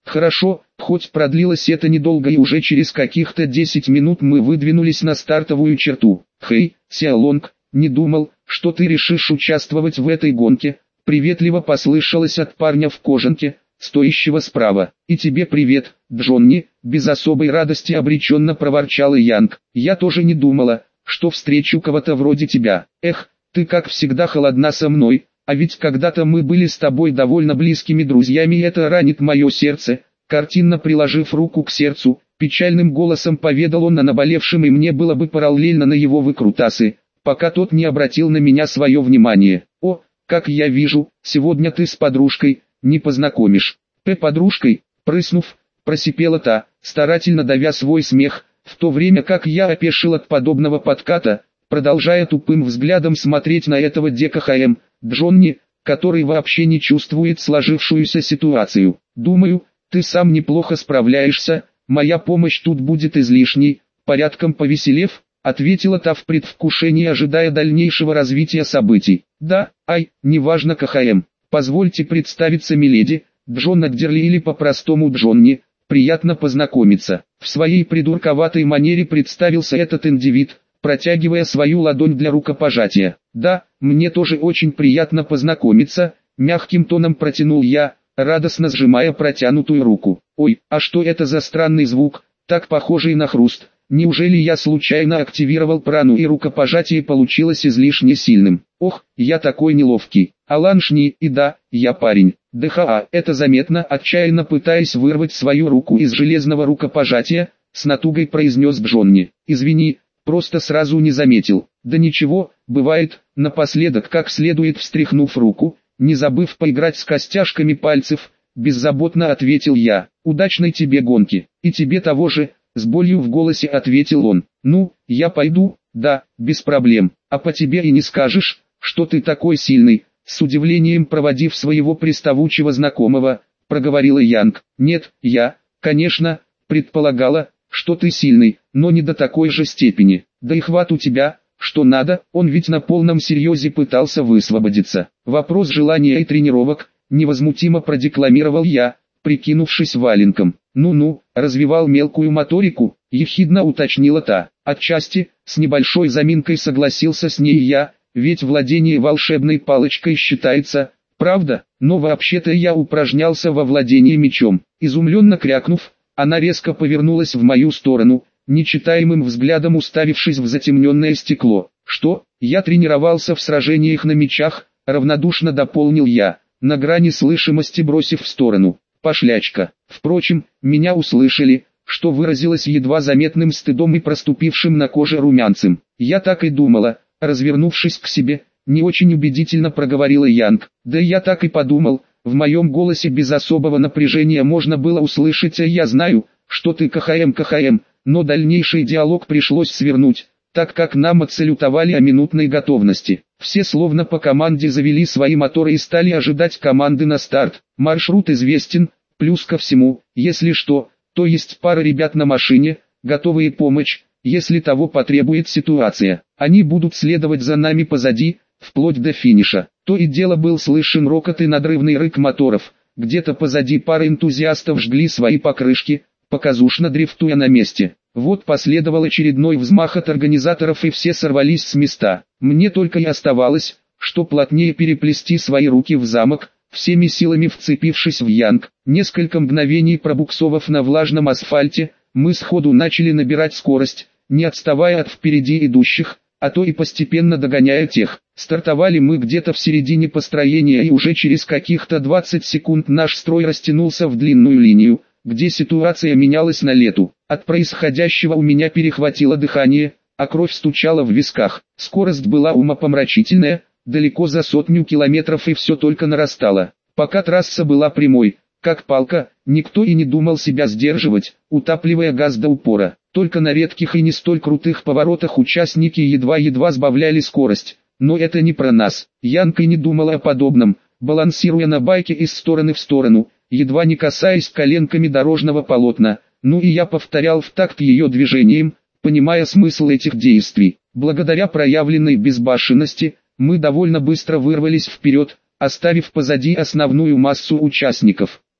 Хорошо, хоть продлилось это недолго, и уже через каких-то 10 минут мы выдвинулись на стартовую черту. «Хей, Сяолонг, не думал, что ты решишь участвовать в этой гонке», приветливо послышалось от парня в кожанке, стоящего справа. «И тебе привет, Джонни», без особой радости обреченно проворчал Янг. «Я тоже не думала, что встречу кого-то вроде тебя. Эх, ты как всегда холодна со мной, а ведь когда-то мы были с тобой довольно близкими друзьями, и это ранит мое сердце». Картинно приложив руку к сердцу, печальным голосом поведал он о наболевшем, и мне было бы параллельно на его выкрутасы, пока тот не обратил на меня свое внимание. «О, как я вижу, сегодня ты с подружкой, не познакомишь». Подружкой, прыснув, просипела та, старательно давя свой смех, в то время как я опешил от подобного подката, продолжая тупым взглядом смотреть на этого ДКХМ, Джонни, который вообще не чувствует сложившуюся ситуацию. «Думаю, ты сам неплохо справляешься, моя помощь тут будет излишней», порядком повеселев, ответила та в предвкушении, ожидая дальнейшего развития событий. «Да, неважно, КХМ, позвольте представиться, миледи, Джон Аддерли или по-простому Джонни, приятно познакомиться». В своей придурковатой манере представился этот индивид, протягивая свою ладонь для рукопожатия. «Да, мне тоже очень приятно познакомиться», мягким тоном протянул я, радостно сжимая протянутую руку. «Ой, а что это за странный звук, так похожий на хруст? Неужели я случайно активировал прану и рукопожатие получилось излишне сильным? Ох, я такой неловкий. Аланшни, и да, я парень». ДХА, это заметно, отчаянно пытаясь вырвать свою руку из железного рукопожатия, с натугой произнес Джонни. «Извини, просто сразу не заметил». «Да ничего, бывает», напоследок, как следует встряхнув руку, не забыв поиграть с костяшками пальцев, беззаботно ответил я. «Удачной тебе гонки». «И тебе того же», с болью в голосе ответил он. «Ну, я пойду, да, без проблем. А по тебе и не скажешь, что ты такой сильный», с удивлением проводив своего приставучего знакомого, проговорила Янг. «Нет, я, конечно, предполагала, что ты сильный, но не до такой же степени. Да и хват у тебя, что надо». Он ведь на полном серьезе пытался высвободиться. «Вопрос желания и тренировок», невозмутимо продекламировал я, прикинувшись валенком. «Ну-ну, развивал мелкую моторику», ехидно уточнила та. «Отчасти, с небольшой заминкой согласился с ней я, ведь владение волшебной палочкой считается, правда, но вообще-то я упражнялся во владении мечом». Изумленно крякнув, она резко повернулась в мою сторону, нечитаемым взглядом уставившись в затемненное стекло. «Что, я тренировался в сражениях на мечах?» равнодушно дополнил я, на грани слышимости бросив в сторону. «Пошлячка». Впрочем, меня услышали, что выразилось едва заметным стыдом и проступившим на коже румянцем. «Я так и думала», развернувшись к себе, не очень убедительно проговорила Янг. «Да я так и подумал». В моем голосе без особого напряжения можно было услышать: «А я знаю, что ты КХМ», но дальнейший диалог пришлось свернуть, так как нам отсалютовали о минутной готовности. Все словно по команде завели свои моторы и стали ожидать команды на старт. Маршрут известен, плюс ко всему, если что, то есть пара ребят на машине, готовые помочь, если того потребует ситуация. Они будут следовать за нами позади, вплоть до финиша. То и дело был слышен рокот и надрывный рык моторов. Где-то позади пара энтузиастов жгли свои покрышки, показушно дрифтуя на месте. Вот последовал очередной взмах от организаторов, и все сорвались с места. Мне только и оставалось, что плотнее переплести свои руки в замок, всеми силами вцепившись в Янг. Несколько мгновений пробуксовав на влажном асфальте, мы сходу начали набирать скорость, не отставая от впереди идущих, а то и постепенно догоняя тех. Стартовали мы где-то в середине построения, и уже через каких-то 20 секунд наш строй растянулся в длинную линию, где ситуация менялась на лету. От происходящего у меня перехватило дыхание, а кровь стучала в висках. Скорость была умопомрачительная, далеко за 100 километров, и все только нарастало. Пока трасса была прямой, как палка, никто и не думал себя сдерживать, утапливая газ до упора. Только на редких и не столь крутых поворотах участники едва-едва сбавляли скорость. Но это не про нас. Янка и не думала о подобном, балансируя на байке из стороны в сторону, едва не касаясь коленками дорожного полотна. Ну и я повторял в такт ее движением, понимая смысл этих действий. Благодаря проявленной безбашенности, мы довольно быстро вырвались вперед, оставив позади основную массу участников.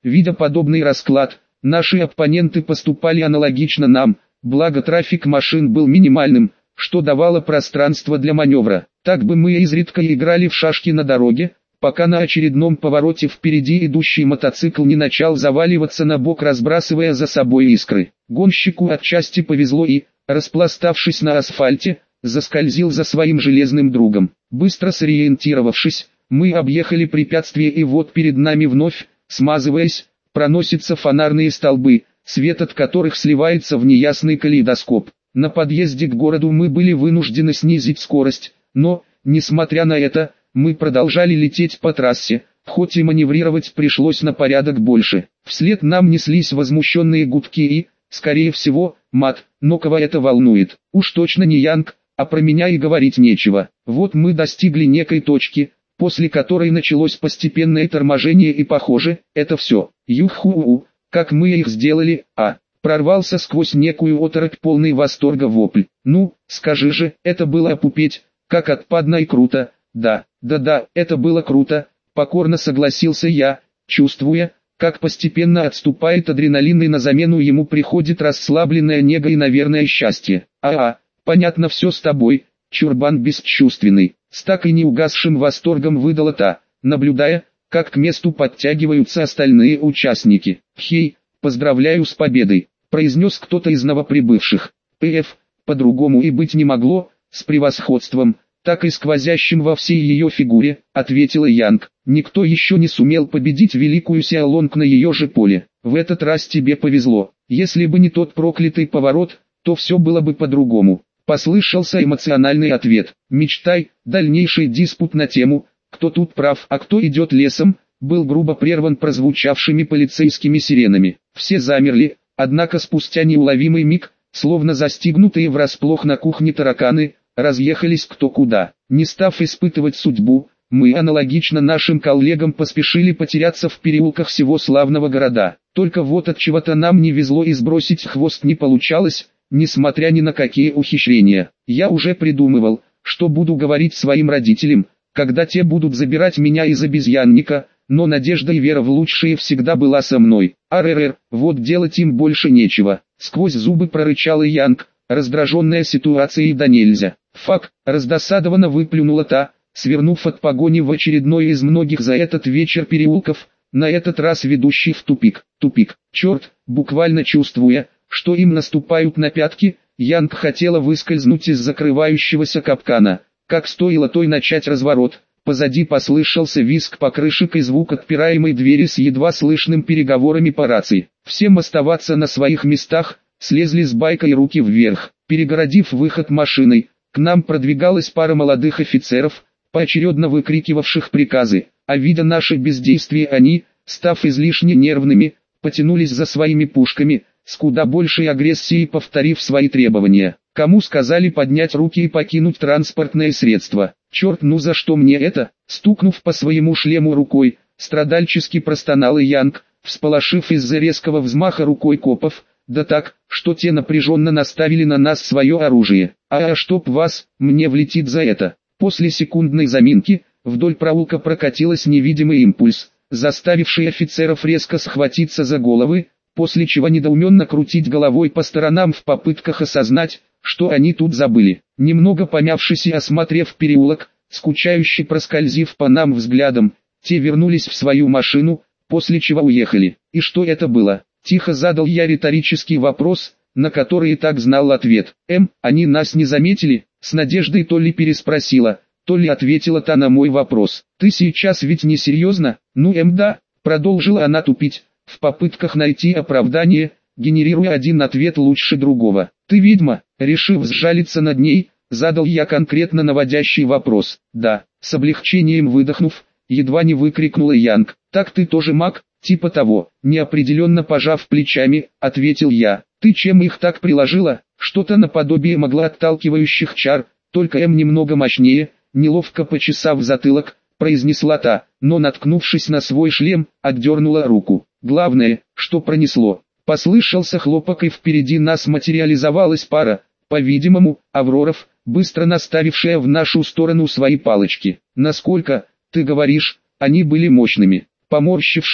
Видя подобный расклад, наши оппоненты поступали аналогично нам, благо трафик машин был минимальным, что давало пространство для маневра. Так бы мы изредка играли в шашки на дороге, пока на очередном повороте впереди идущий мотоцикл не начал заваливаться на бок, разбрасывая за собой искры. Гонщику отчасти повезло и, распластавшись на асфальте, заскользил за своим железным другом. Быстро сориентировавшись, мы объехали препятствие, и вот перед нами вновь, смазываясь, проносятся фонарные столбы, свет от которых сливается в неясный калейдоскоп. На подъезде к городу мы были вынуждены снизить скорость, но, несмотря на это, мы продолжали лететь по трассе, хоть и маневрировать пришлось на порядок больше. Вслед нам неслись возмущенные гудки и, скорее всего, мат, но кого это волнует? Уж точно не Янг, а про меня и говорить нечего. Вот мы достигли некой точки, после которой началось постепенное торможение, и похоже, это все. Юху, как мы их сделали, прорвался сквозь некую оторопь полный восторга вопль. Ну, скажи же, это было опупеть, как отпадно и круто. Да, это было круто, покорно согласился я, чувствуя, как постепенно отступает адреналин и на замену ему приходит расслабленная нега и, наверное, счастье. Понятно все с тобой, чурбан бесчувственный, с так и не угасшим восторгом выдала та, наблюдая, как к месту подтягиваются остальные участники. «Хей, поздравляю с победой», — произнес кто-то из новоприбывших. По-другому и быть не могло, с превосходством, так и сквозящим во всей ее фигуре, ответила Янг. «Никто еще не сумел победить великую Сяолонг на ее же поле. В этот раз тебе повезло. Если бы не тот проклятый поворот, то все было бы по-другому». Послышался эмоциональный ответ. «Мечтай». Дальнейший диспут на тему «Кто тут прав, а кто идет лесом?» был грубо прерван прозвучавшими полицейскими сиренами. Все замерли, однако спустя неуловимый миг, словно застигнутые врасплох на кухне тараканы, разъехались кто куда. Не став испытывать судьбу, мы аналогично нашим коллегам поспешили потеряться в переулках всего славного города. Только вот от чего-то нам не везло и сбросить хвост не получалось, несмотря ни на какие ухищрения. Я уже придумывал, что буду говорить своим родителям, когда те будут забирать меня из обезьянника, но надежда и вера в лучшее всегда была со мной. Вот делать им больше нечего. Сквозь зубы прорычала Янг, раздраженная ситуацией да нельзя. «Фак», раздосадованно выплюнула та, свернув от погони в очередной из многих за этот вечер переулков, на этот раз ведущий в тупик. Черт, буквально чувствуя, что им наступают на пятки, Янг хотела выскользнуть из закрывающегося капкана. Как стоило той начать разворот, позади послышался визг покрышек и звук отпираемой двери с едва слышным переговорами по рации. Всем оставаться на своих местах, слезли с байка и руки вверх. Перегородив выход машиной, к нам продвигалась пара молодых офицеров, поочередно выкрикивавших приказы, а видя наше бездействие они, став излишне нервными, потянулись за своими пушками, с куда большей агрессией повторив свои требования. Кому сказали поднять руки и покинуть транспортное средство? Черт, ну за что мне это? Стукнув по своему шлему рукой, страдальчески простонал Янг, всполошив из-за резкого взмаха рукой копов, да так, что те напряженно наставили на нас свое оружие. Чтоб вас, мне влетит за это. После секундной заминки, вдоль проулка прокатилась невидимый импульс, заставивший офицеров резко схватиться за головы, после чего недоуменно крутить головой по сторонам в попытках осознать, что они тут забыли. Немного помявшись и осмотрев переулок, скучающе проскользив по нам взглядом, те вернулись в свою машину, после чего уехали. И что это было? Тихо задал я риторический вопрос, на который и так знал ответ. Они нас не заметили? С надеждой то ли переспросила, то ли ответила та на мой вопрос. Ты сейчас ведь не серьезно? Да, продолжила она тупить, в попытках найти оправдание, генерируя один ответ лучше другого. Ты ведьма? Решив сжалиться над ней, задал я конкретно наводящий вопрос. Да, с облегчением выдохнув, едва не выкрикнула Янг. Так ты тоже маг? Типа того, неопределенно пожав плечами, ответил я. Ты чем их так приложила? Что-то наподобие отталкивающих чар, только немного мощнее, неловко почесав затылок, произнесла та, но наткнувшись на свой шлем, отдернула руку. Главное, что пронесло. Послышался хлопок, и впереди нас материализовалась пара, по-видимому, авроров, быстро наставившая в нашу сторону свои палочки. Насколько, ты говоришь, они были мощными? Поморщившись,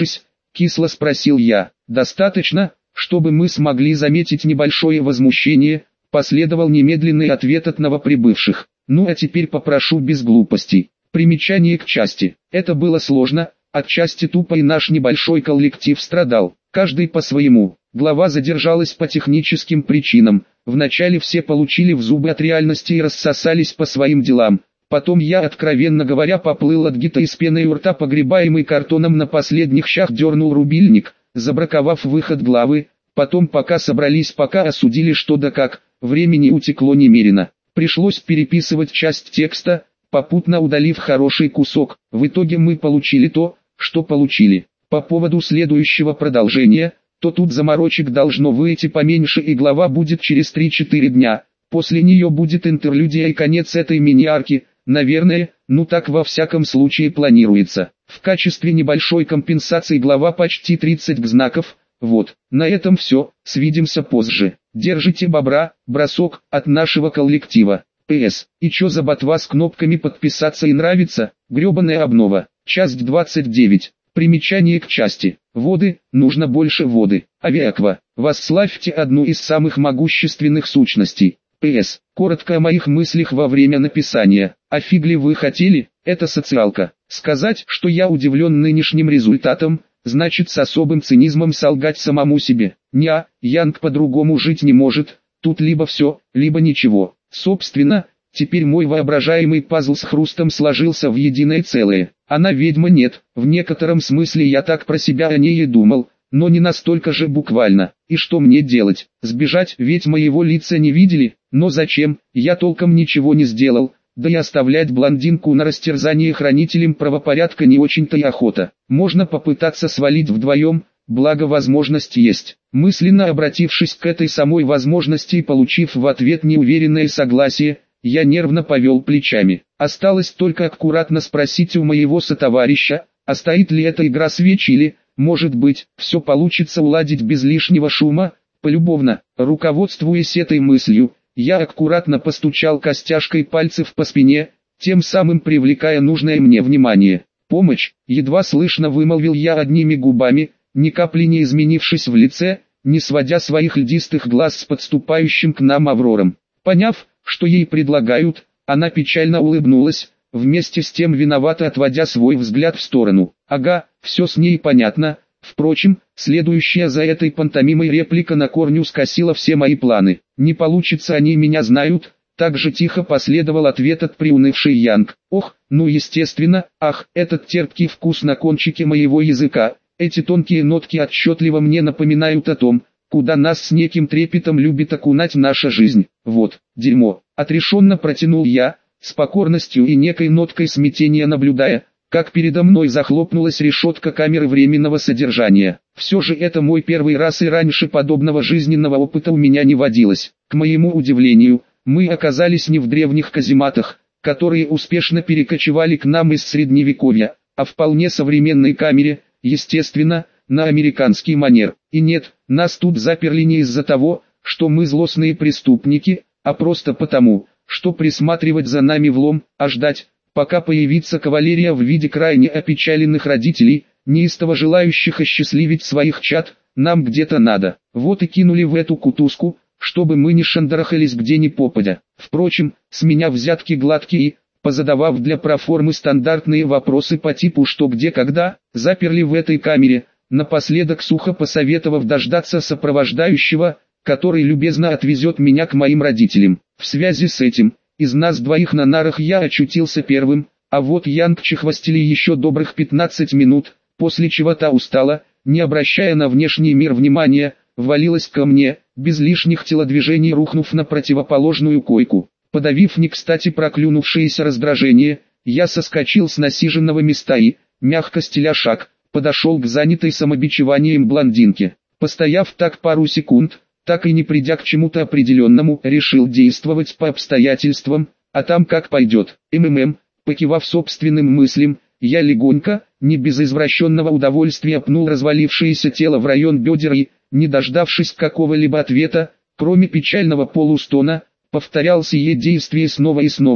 кисло спросил я. Достаточно, чтобы мы смогли заметить небольшое возмущение, последовал немедленный ответ от новоприбывших. Ну а теперь попрошу без глупостей. Примечание к части. Это было сложно, отчасти тупо и наш небольшой коллектив страдал, каждый по своему. Глава задержалась по техническим причинам. Вначале все получили в зубы от реальности и рассосались по своим делам. Потом я, откровенно говоря, поплыл от гита из пеной у рта, погребаемый картоном, на последних щах дернул рубильник, забраковав выход главы. Потом пока собрались, пока осудили что да как, времени утекло немерено. Пришлось переписывать часть текста, попутно удалив хороший кусок. В итоге мы получили то, что получили. По поводу следующего продолжения, то тут заморочек должно выйти поменьше, и глава будет через 3-4 дня. После нее будет интерлюдия и конец этой мини-арки, наверное, ну так во всяком случае планируется. В качестве небольшой компенсации глава почти 30 знаков. Вот, на этом все, свидимся позже. Держите бобра, бросок, от нашего коллектива. П.С. И чё за ботва с кнопками подписаться и нравится, гребаная обнова. Часть 29. Примечание к части. Воды, нужно больше воды. Авиаква, восславьте одну из самых могущественных сущностей. П.С. Коротко о моих мыслях во время написания. А фиг ли вы хотели, это социалка. Сказать, что я удивлен нынешним результатом, значит с особым цинизмом солгать самому себе. Неа, Янг по-другому жить не может, тут либо все, либо ничего. Собственно, теперь мой воображаемый пазл с хрустом сложился в единое целое. Она ведьма, нет, в некотором смысле я так про себя о ней и думал, но не настолько же буквально. И что мне делать? Сбежать, ведь моего лица не видели? Но зачем? Я толком ничего не сделал. Да и оставлять блондинку на растерзание хранителям правопорядка не очень-то и охота. Можно попытаться свалить вдвоем, благо возможность есть. Мысленно обратившись к этой самой возможности и получив в ответ неуверенное согласие, я нервно повел плечами. Осталось только аккуратно спросить у моего сотоварища, а стоит ли эта игра свеч или, может быть, все получится уладить без лишнего шума, полюбовно. Руководствуясь этой мыслью, я аккуратно постучал костяшкой пальцев по спине, тем самым привлекая нужное мне внимание. «Помощь!» — едва слышно вымолвил я одними губами, ни капли не изменившись в лице, не сводя своих льдистых глаз с подступающим к нам Аврором. Поняв, что ей предлагают, она печально улыбнулась, вместе с тем виновато отводя свой взгляд в сторону. «Ага, все с ней понятно». Впрочем, следующая за этой пантомимой реплика на корню скосила все мои планы. «Не получится, они меня знают», так же тихо последовал ответ от приунывшей Янг. «Ох, ну естественно, ах, этот терпкий вкус на кончике моего языка, эти тонкие нотки отчетливо мне напоминают о том, куда нас с неким трепетом любит окунать наша жизнь. Вот, дерьмо», отрешенно протянул я, с покорностью и некой ноткой смятения наблюдая, как передо мной захлопнулась решетка камеры временного содержания. Все же это мой первый раз, и раньше подобного жизненного опыта у меня не водилось. К моему удивлению, мы оказались не в древних казематах, которые успешно перекочевали к нам из средневековья, а вполне современной камере, естественно, на американский манер. И нет, нас тут заперли не из-за того, что мы злостные преступники, а просто потому, что присматривать за нами влом, а ждать, пока появится кавалерия в виде крайне опечаленных родителей, неистово желающих осчастливить своих чад, нам где-то надо. Вот и кинули в эту кутузку, чтобы мы не шандарахались где ни попадя. Впрочем, с меня взятки гладкие, позадавав для проформы стандартные вопросы по типу что где когда, заперли в этой камере, напоследок сухо посоветовав дождаться сопровождающего, который любезно отвезет меня к моим родителям. В связи с этим, из нас двоих на нарах я очутился первым, а вот Янг чехвостили еще добрых 15 минут, после чего та устала, не обращая на внешний мир внимания, ввалилась ко мне, без лишних телодвижений рухнув на противоположную койку. Подавив не кстати проклюнувшееся раздражение, я соскочил с насиженного места и, мягко стеля шаг, подошел к занятой самобичеванием блондинке. Постояв так пару секунд, так и не придя к чему-то определенному, решил действовать по обстоятельствам, а там как пойдет. Покивав собственным мыслям, я легонько, не без извращенного удовольствия пнул развалившееся тело в район бедер и, не дождавшись какого-либо ответа, кроме печального полустона, повторял сие действие снова и снова,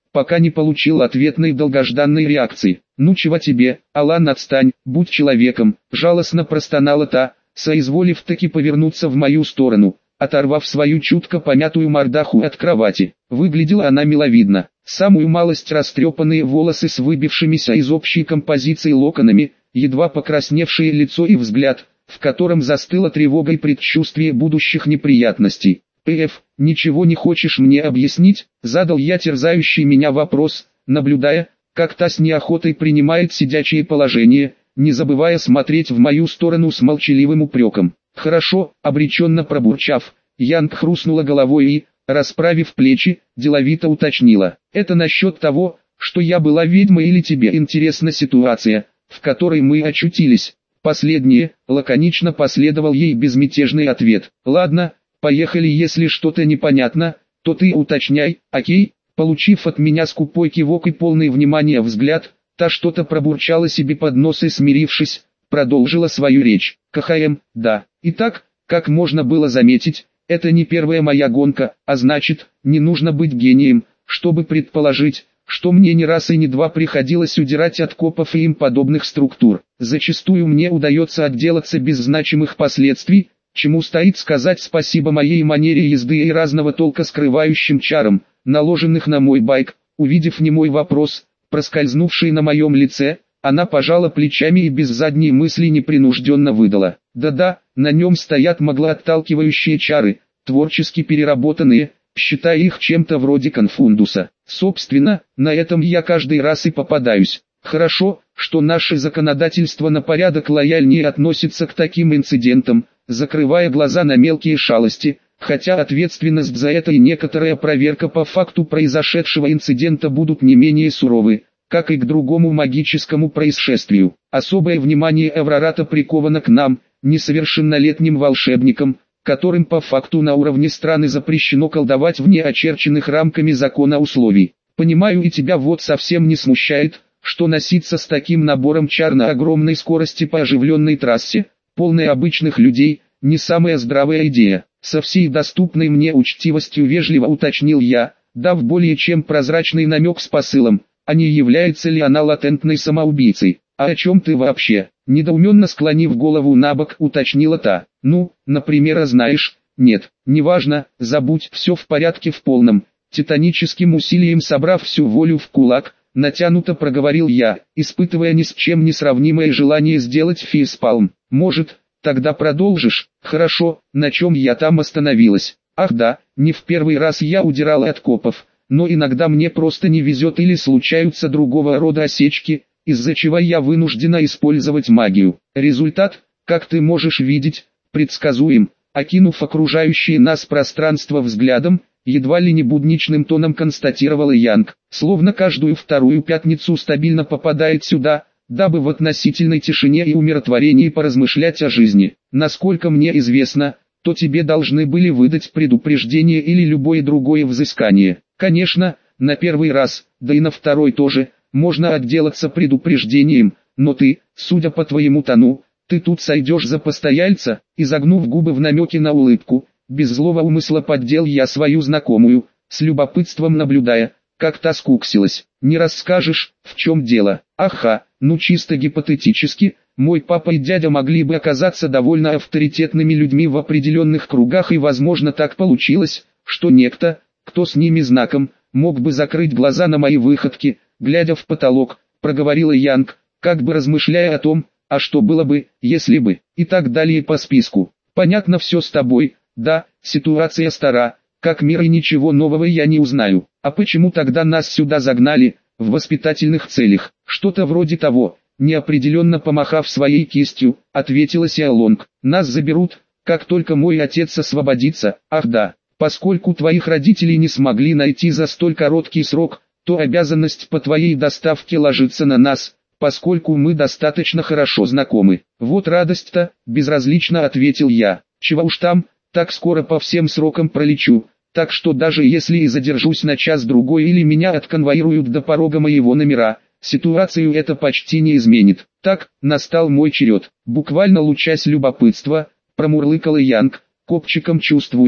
пока не получил ответной долгожданной реакции. «Ну чего тебе, Алан, отстань, будь человеком», — жалостно простонала та, соизволив таки повернуться в мою сторону, оторвав свою чутко помятую мордаху от кровати. Выглядела она миловидно. Самую малость растрепанные волосы с выбившимися из общей композиции локонами, едва покрасневшее лицо и взгляд, в котором застыла тревога и предчувствие будущих неприятностей. «Ничего не хочешь мне объяснить?» — задал я терзающий меня вопрос, наблюдая, как та с неохотой принимает сидячее положение, не забывая смотреть в мою сторону с молчаливым упреком. «Хорошо», — обреченно пробурчав, Янг хрустнула головой и, расправив плечи, деловито уточнила. «Это насчет того, что я была ведьмой, или тебе интересна ситуация, в которой мы очутились?» Последнее, лаконично последовал ей безмятежный ответ. «Ладно, поехали, если что-то непонятно, то ты уточняй, окей?» Получив от меня скупой кивок и полный внимания взгляд, та что-то пробурчала себе под нос и, смирившись, продолжила свою речь. «КХМ, да. Итак, как можно было заметить, это не первая моя гонка, а значит, не нужно быть гением, чтобы предположить, что мне не раз и не два приходилось удирать от копов и им подобных структур. Зачастую мне удается отделаться без значимых последствий, чему стоит сказать спасибо моей манере езды и разного толка скрывающим чарам, наложенных на мой байк. Увидев немой вопрос, проскользнувший на моем лице, она пожала плечами и без задней мысли непринужденно выдала. «Да-да, на нем стоят маглоотталкивающие чары, творчески переработанные, считая их чем-то вроде конфундуса. Собственно, на этом я каждый раз и попадаюсь. Хорошо, что наше законодательство на порядок лояльнее относится к таким инцидентам, закрывая глаза на мелкие шалости, хотя ответственность за это и некоторая проверка по факту произошедшего инцидента будут не менее суровы, как и к другому магическому происшествию. Особое внимание Эврората приковано к нам, несовершеннолетним волшебникам, которым по факту на уровне страны запрещено колдовать вне очерченных рамками закона условий. Понимаю, и тебя вот совсем не смущает, что носиться с таким набором чар на огромной скорости по оживленной трассе, полной обычных людей, не самая здравая идея. Со всей доступной мне учтивостью вежливо уточнил я, дав более чем прозрачный намек с посылом, а не является ли она латентной самоубийцей. «А о чем ты вообще?» Недоуменно склонив голову набок, уточнила та. «Ну, например, знаешь?» «Нет, неважно, забудь, все в порядке в полном». Титаническим усилием собрав всю волю в кулак, натянуто проговорил я, испытывая ни с чем не сравнимое желание сделать фейспалм. «Может, тогда продолжишь?» «Хорошо, на чем я там остановилась?» «Ах да, не в первый раз я удирала от копов, но иногда мне просто не везет или случаются другого рода осечки, из-за чего я вынуждена использовать магию. Результат, как ты можешь видеть, предсказуем». Окинув окружающее нас пространство взглядом, едва ли не будничным тоном констатировала Янг, словно каждую вторую пятницу стабильно попадает сюда, дабы в относительной тишине и умиротворении поразмышлять о жизни. Насколько мне известно, то тебе должны были выдать предупреждение или любое другое взыскание. Конечно, на первый раз, да и на второй тоже, можно отделаться предупреждением, но ты, судя по твоему тону, ты тут сойдешь за постояльца. Изогнув губы в намеке на улыбку, без злого умысла поддел я свою знакомую, с любопытством наблюдая, как та скуксилась. «Не расскажешь, в чем дело?» «Аха, ну чисто гипотетически, мой папа и дядя могли бы оказаться довольно авторитетными людьми в определенных кругах, и возможно так получилось, что некто, кто с ними знаком, мог бы закрыть глаза на мои выходки, глядя в потолок», проговорила Янг, как бы размышляя о том, а что было бы, если бы, и так далее по списку. «Понятно все с тобой, да, ситуация стара, как мир, и ничего нового я не узнаю. А почему тогда нас сюда загнали, в воспитательных целях?» «Что-то вроде того», неопределенно помахав своей кистью, ответила Сиалонг. «Нас заберут, как только мой отец освободится. Ах да, поскольку твоих родителей не смогли найти за столь короткий срок, то обязанность по твоей доставке ложится на нас, поскольку мы достаточно хорошо знакомы». «Вот радость-то», безразлично ответил я. «Чего уж там, так скоро по всем срокам пролечу, так что даже если и задержусь на час-другой или меня отконвоируют до порога моего номера, ситуацию это почти не изменит». Так, настал мой черед. Буквально лучась любопытства, промурлыкала Янг, копчиком чувствуя,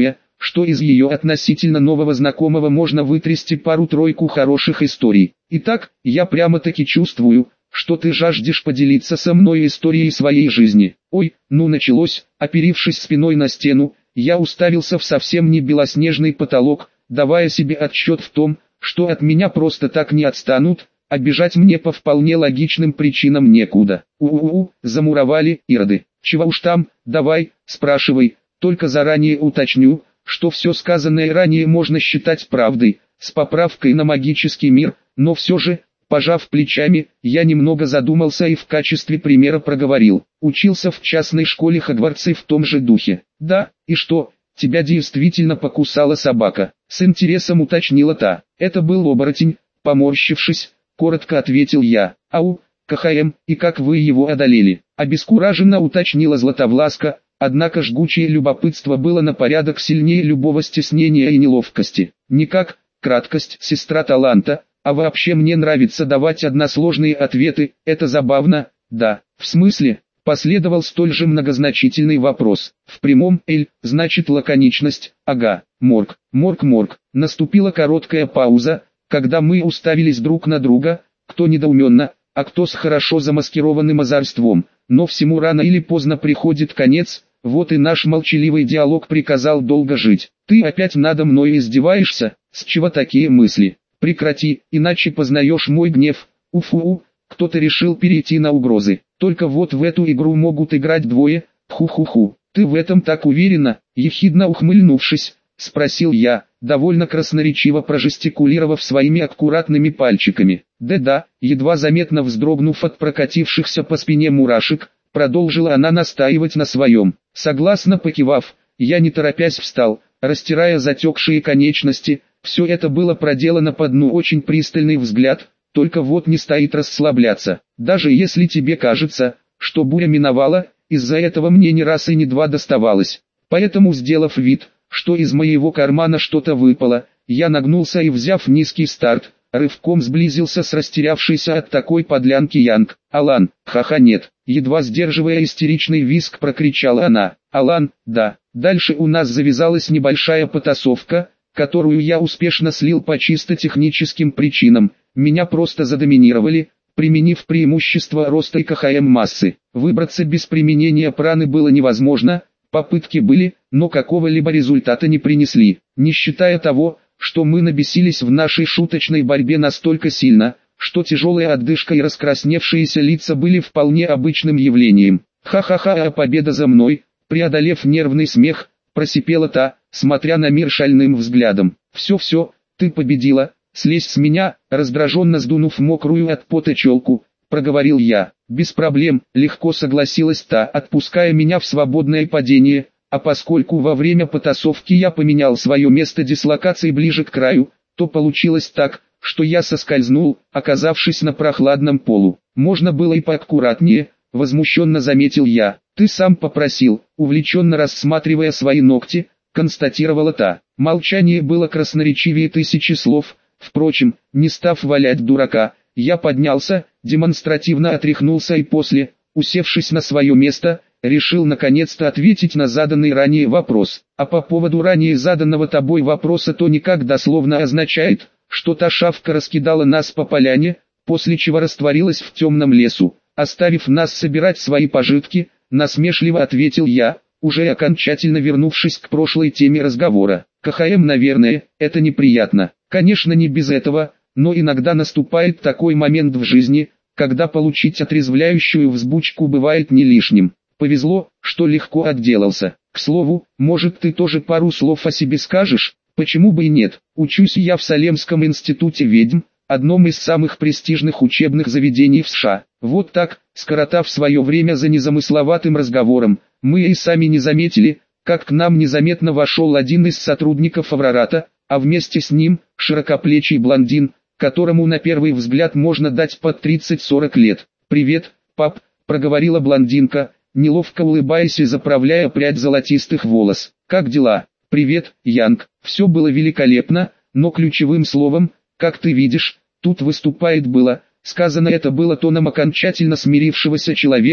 что из ее относительно нового знакомого можно вытрясти пару-тройку хороших историй. Итак, я прямо-таки чувствую, что ты жаждешь поделиться со мной историей своей жизни. Ой, ну началось. Оперившись спиной на стену, я уставился в совсем не белоснежный потолок, давая себе отсчет в том, что от меня просто так не отстанут, а бежать мне по вполне логичным причинам некуда. Замуровали, ироды. Чего уж там, давай, спрашивай, только заранее уточню, что все сказанное ранее можно считать правдой, с поправкой на магический мир, но все же, пожав плечами, я немного задумался и в качестве примера проговорил. Учился в частной школе Хогвартса в том же духе. Да, и что, тебя действительно покусала собака? С интересом уточнила та. Это был оборотень, поморщившись, коротко ответил я. Ау, КХМ, и как вы его одолели? Обескураженно уточнила Златовласка, однако жгучее любопытство было на порядок сильнее любого стеснения и неловкости. Никак, краткость, сестра таланта, а вообще мне нравится давать односложные ответы, это забавно, да, в смысле? Последовал столь же многозначительный вопрос. В прямом «Л» значит лаконичность, ага, морг. Наступила короткая пауза, когда мы уставились друг на друга, кто недоуменно, а кто с хорошо замаскированным озорством. Но всему рано или поздно приходит конец, вот и наш молчаливый диалог приказал долго жить. Ты опять надо мной издеваешься? С чего такие мысли? Прекрати, иначе познаешь мой гнев. Уфу, кто-то решил перейти на угрозы. Только вот в эту игру могут играть двое, ху-ху-ху. Ты в этом так уверена? Ехидно ухмыльнувшись, спросил я, довольно красноречиво прожестикулировав своими аккуратными пальчиками. Да-да, едва заметно вздрогнув от прокатившихся по спине мурашек, продолжила она настаивать на своем. Согласно покивав, я не торопясь встал, растирая затекшие конечности. Все это было проделано под очень пристальный взгляд, только вот не стоит расслабляться. Даже если тебе кажется, что буря миновала, из-за этого мне ни раз и ни два доставалось. Поэтому, сделав вид, что из моего кармана что-то выпало, я нагнулся и, взяв низкий старт, рывком сблизился с растерявшейся от такой подлянки Янг. «Алан, ха-ха нет!» Едва сдерживая истеричный визг, прокричала она. «Алан, да!» Дальше у нас завязалась небольшая потасовка, которую я успешно слил по чисто техническим причинам. Меня просто задоминировали, применив преимущество роста и КХМ массы. Выбраться без применения праны было невозможно, попытки были, но какого-либо результата не принесли. Не считая того, что мы набесились в нашей шуточной борьбе настолько сильно, что тяжелая отдышка и раскрасневшиеся лица были вполне обычным явлением. «Ха-ха-ха, а победа за мной!» Преодолев нервный смех, просипела та, смотря на мир шальным взглядом. «Все, ты победила, слезь с меня!» Раздраженно сдунув мокрую от пота челку, проговорил я. «Без проблем», легко согласилась та, отпуская меня в свободное падение, а поскольку во время потасовки я поменял свое место дислокации ближе к краю, то получилось так, что я соскользнул, оказавшись на прохладном полу. «Можно было и поаккуратнее», возмущенно заметил я. «Ты сам попросил», увлеченно рассматривая свои ногти, констатировала та. Молчание было красноречивее тысячи слов. Впрочем, не став валять дурака, я поднялся, демонстративно отряхнулся и после, усевшись на свое место, решил наконец-то ответить на заданный ранее вопрос. А по поводу ранее заданного тобой вопроса, то никак дословно означает, что та шавка раскидала нас по поляне, после чего растворилась в темном лесу, оставив нас собирать свои пожитки. Насмешливо ответил я, уже окончательно вернувшись к прошлой теме разговора. КХМ, наверное, это неприятно. Конечно, не без этого, но иногда наступает такой момент в жизни, когда получить отрезвляющую взбучку бывает не лишним. Повезло, что легко отделался. К слову, может, ты тоже пару слов о себе скажешь? Почему бы и нет? Учусь я в Салемском институте ведьм, одном из самых престижных учебных заведений в США. Вот так, скоротав свое время за незамысловатым разговором, мы и сами не заметили, как к нам незаметно вошел один из сотрудников Аврората, а вместе с ним широкоплечий блондин, которому на первый взгляд можно дать под 30-40 лет. «Привет, пап», проговорила блондинка, неловко улыбаясь и заправляя прядь золотистых волос. «Как дела?» «Привет, Янг». Все было великолепно, но ключевым словом, как ты видишь, тут выступает было. Сказано это было тоном окончательно смирившегося человека,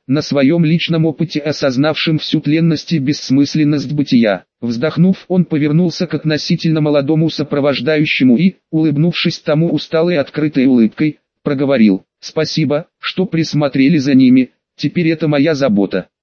на своем личном опыте осознавшим всю тленность и бессмысленность бытия. Вздохнув, он повернулся к относительно молодому сопровождающему и, улыбнувшись тому усталой открытой улыбкой, проговорил: «Спасибо, что присмотрели за ними, теперь это моя забота».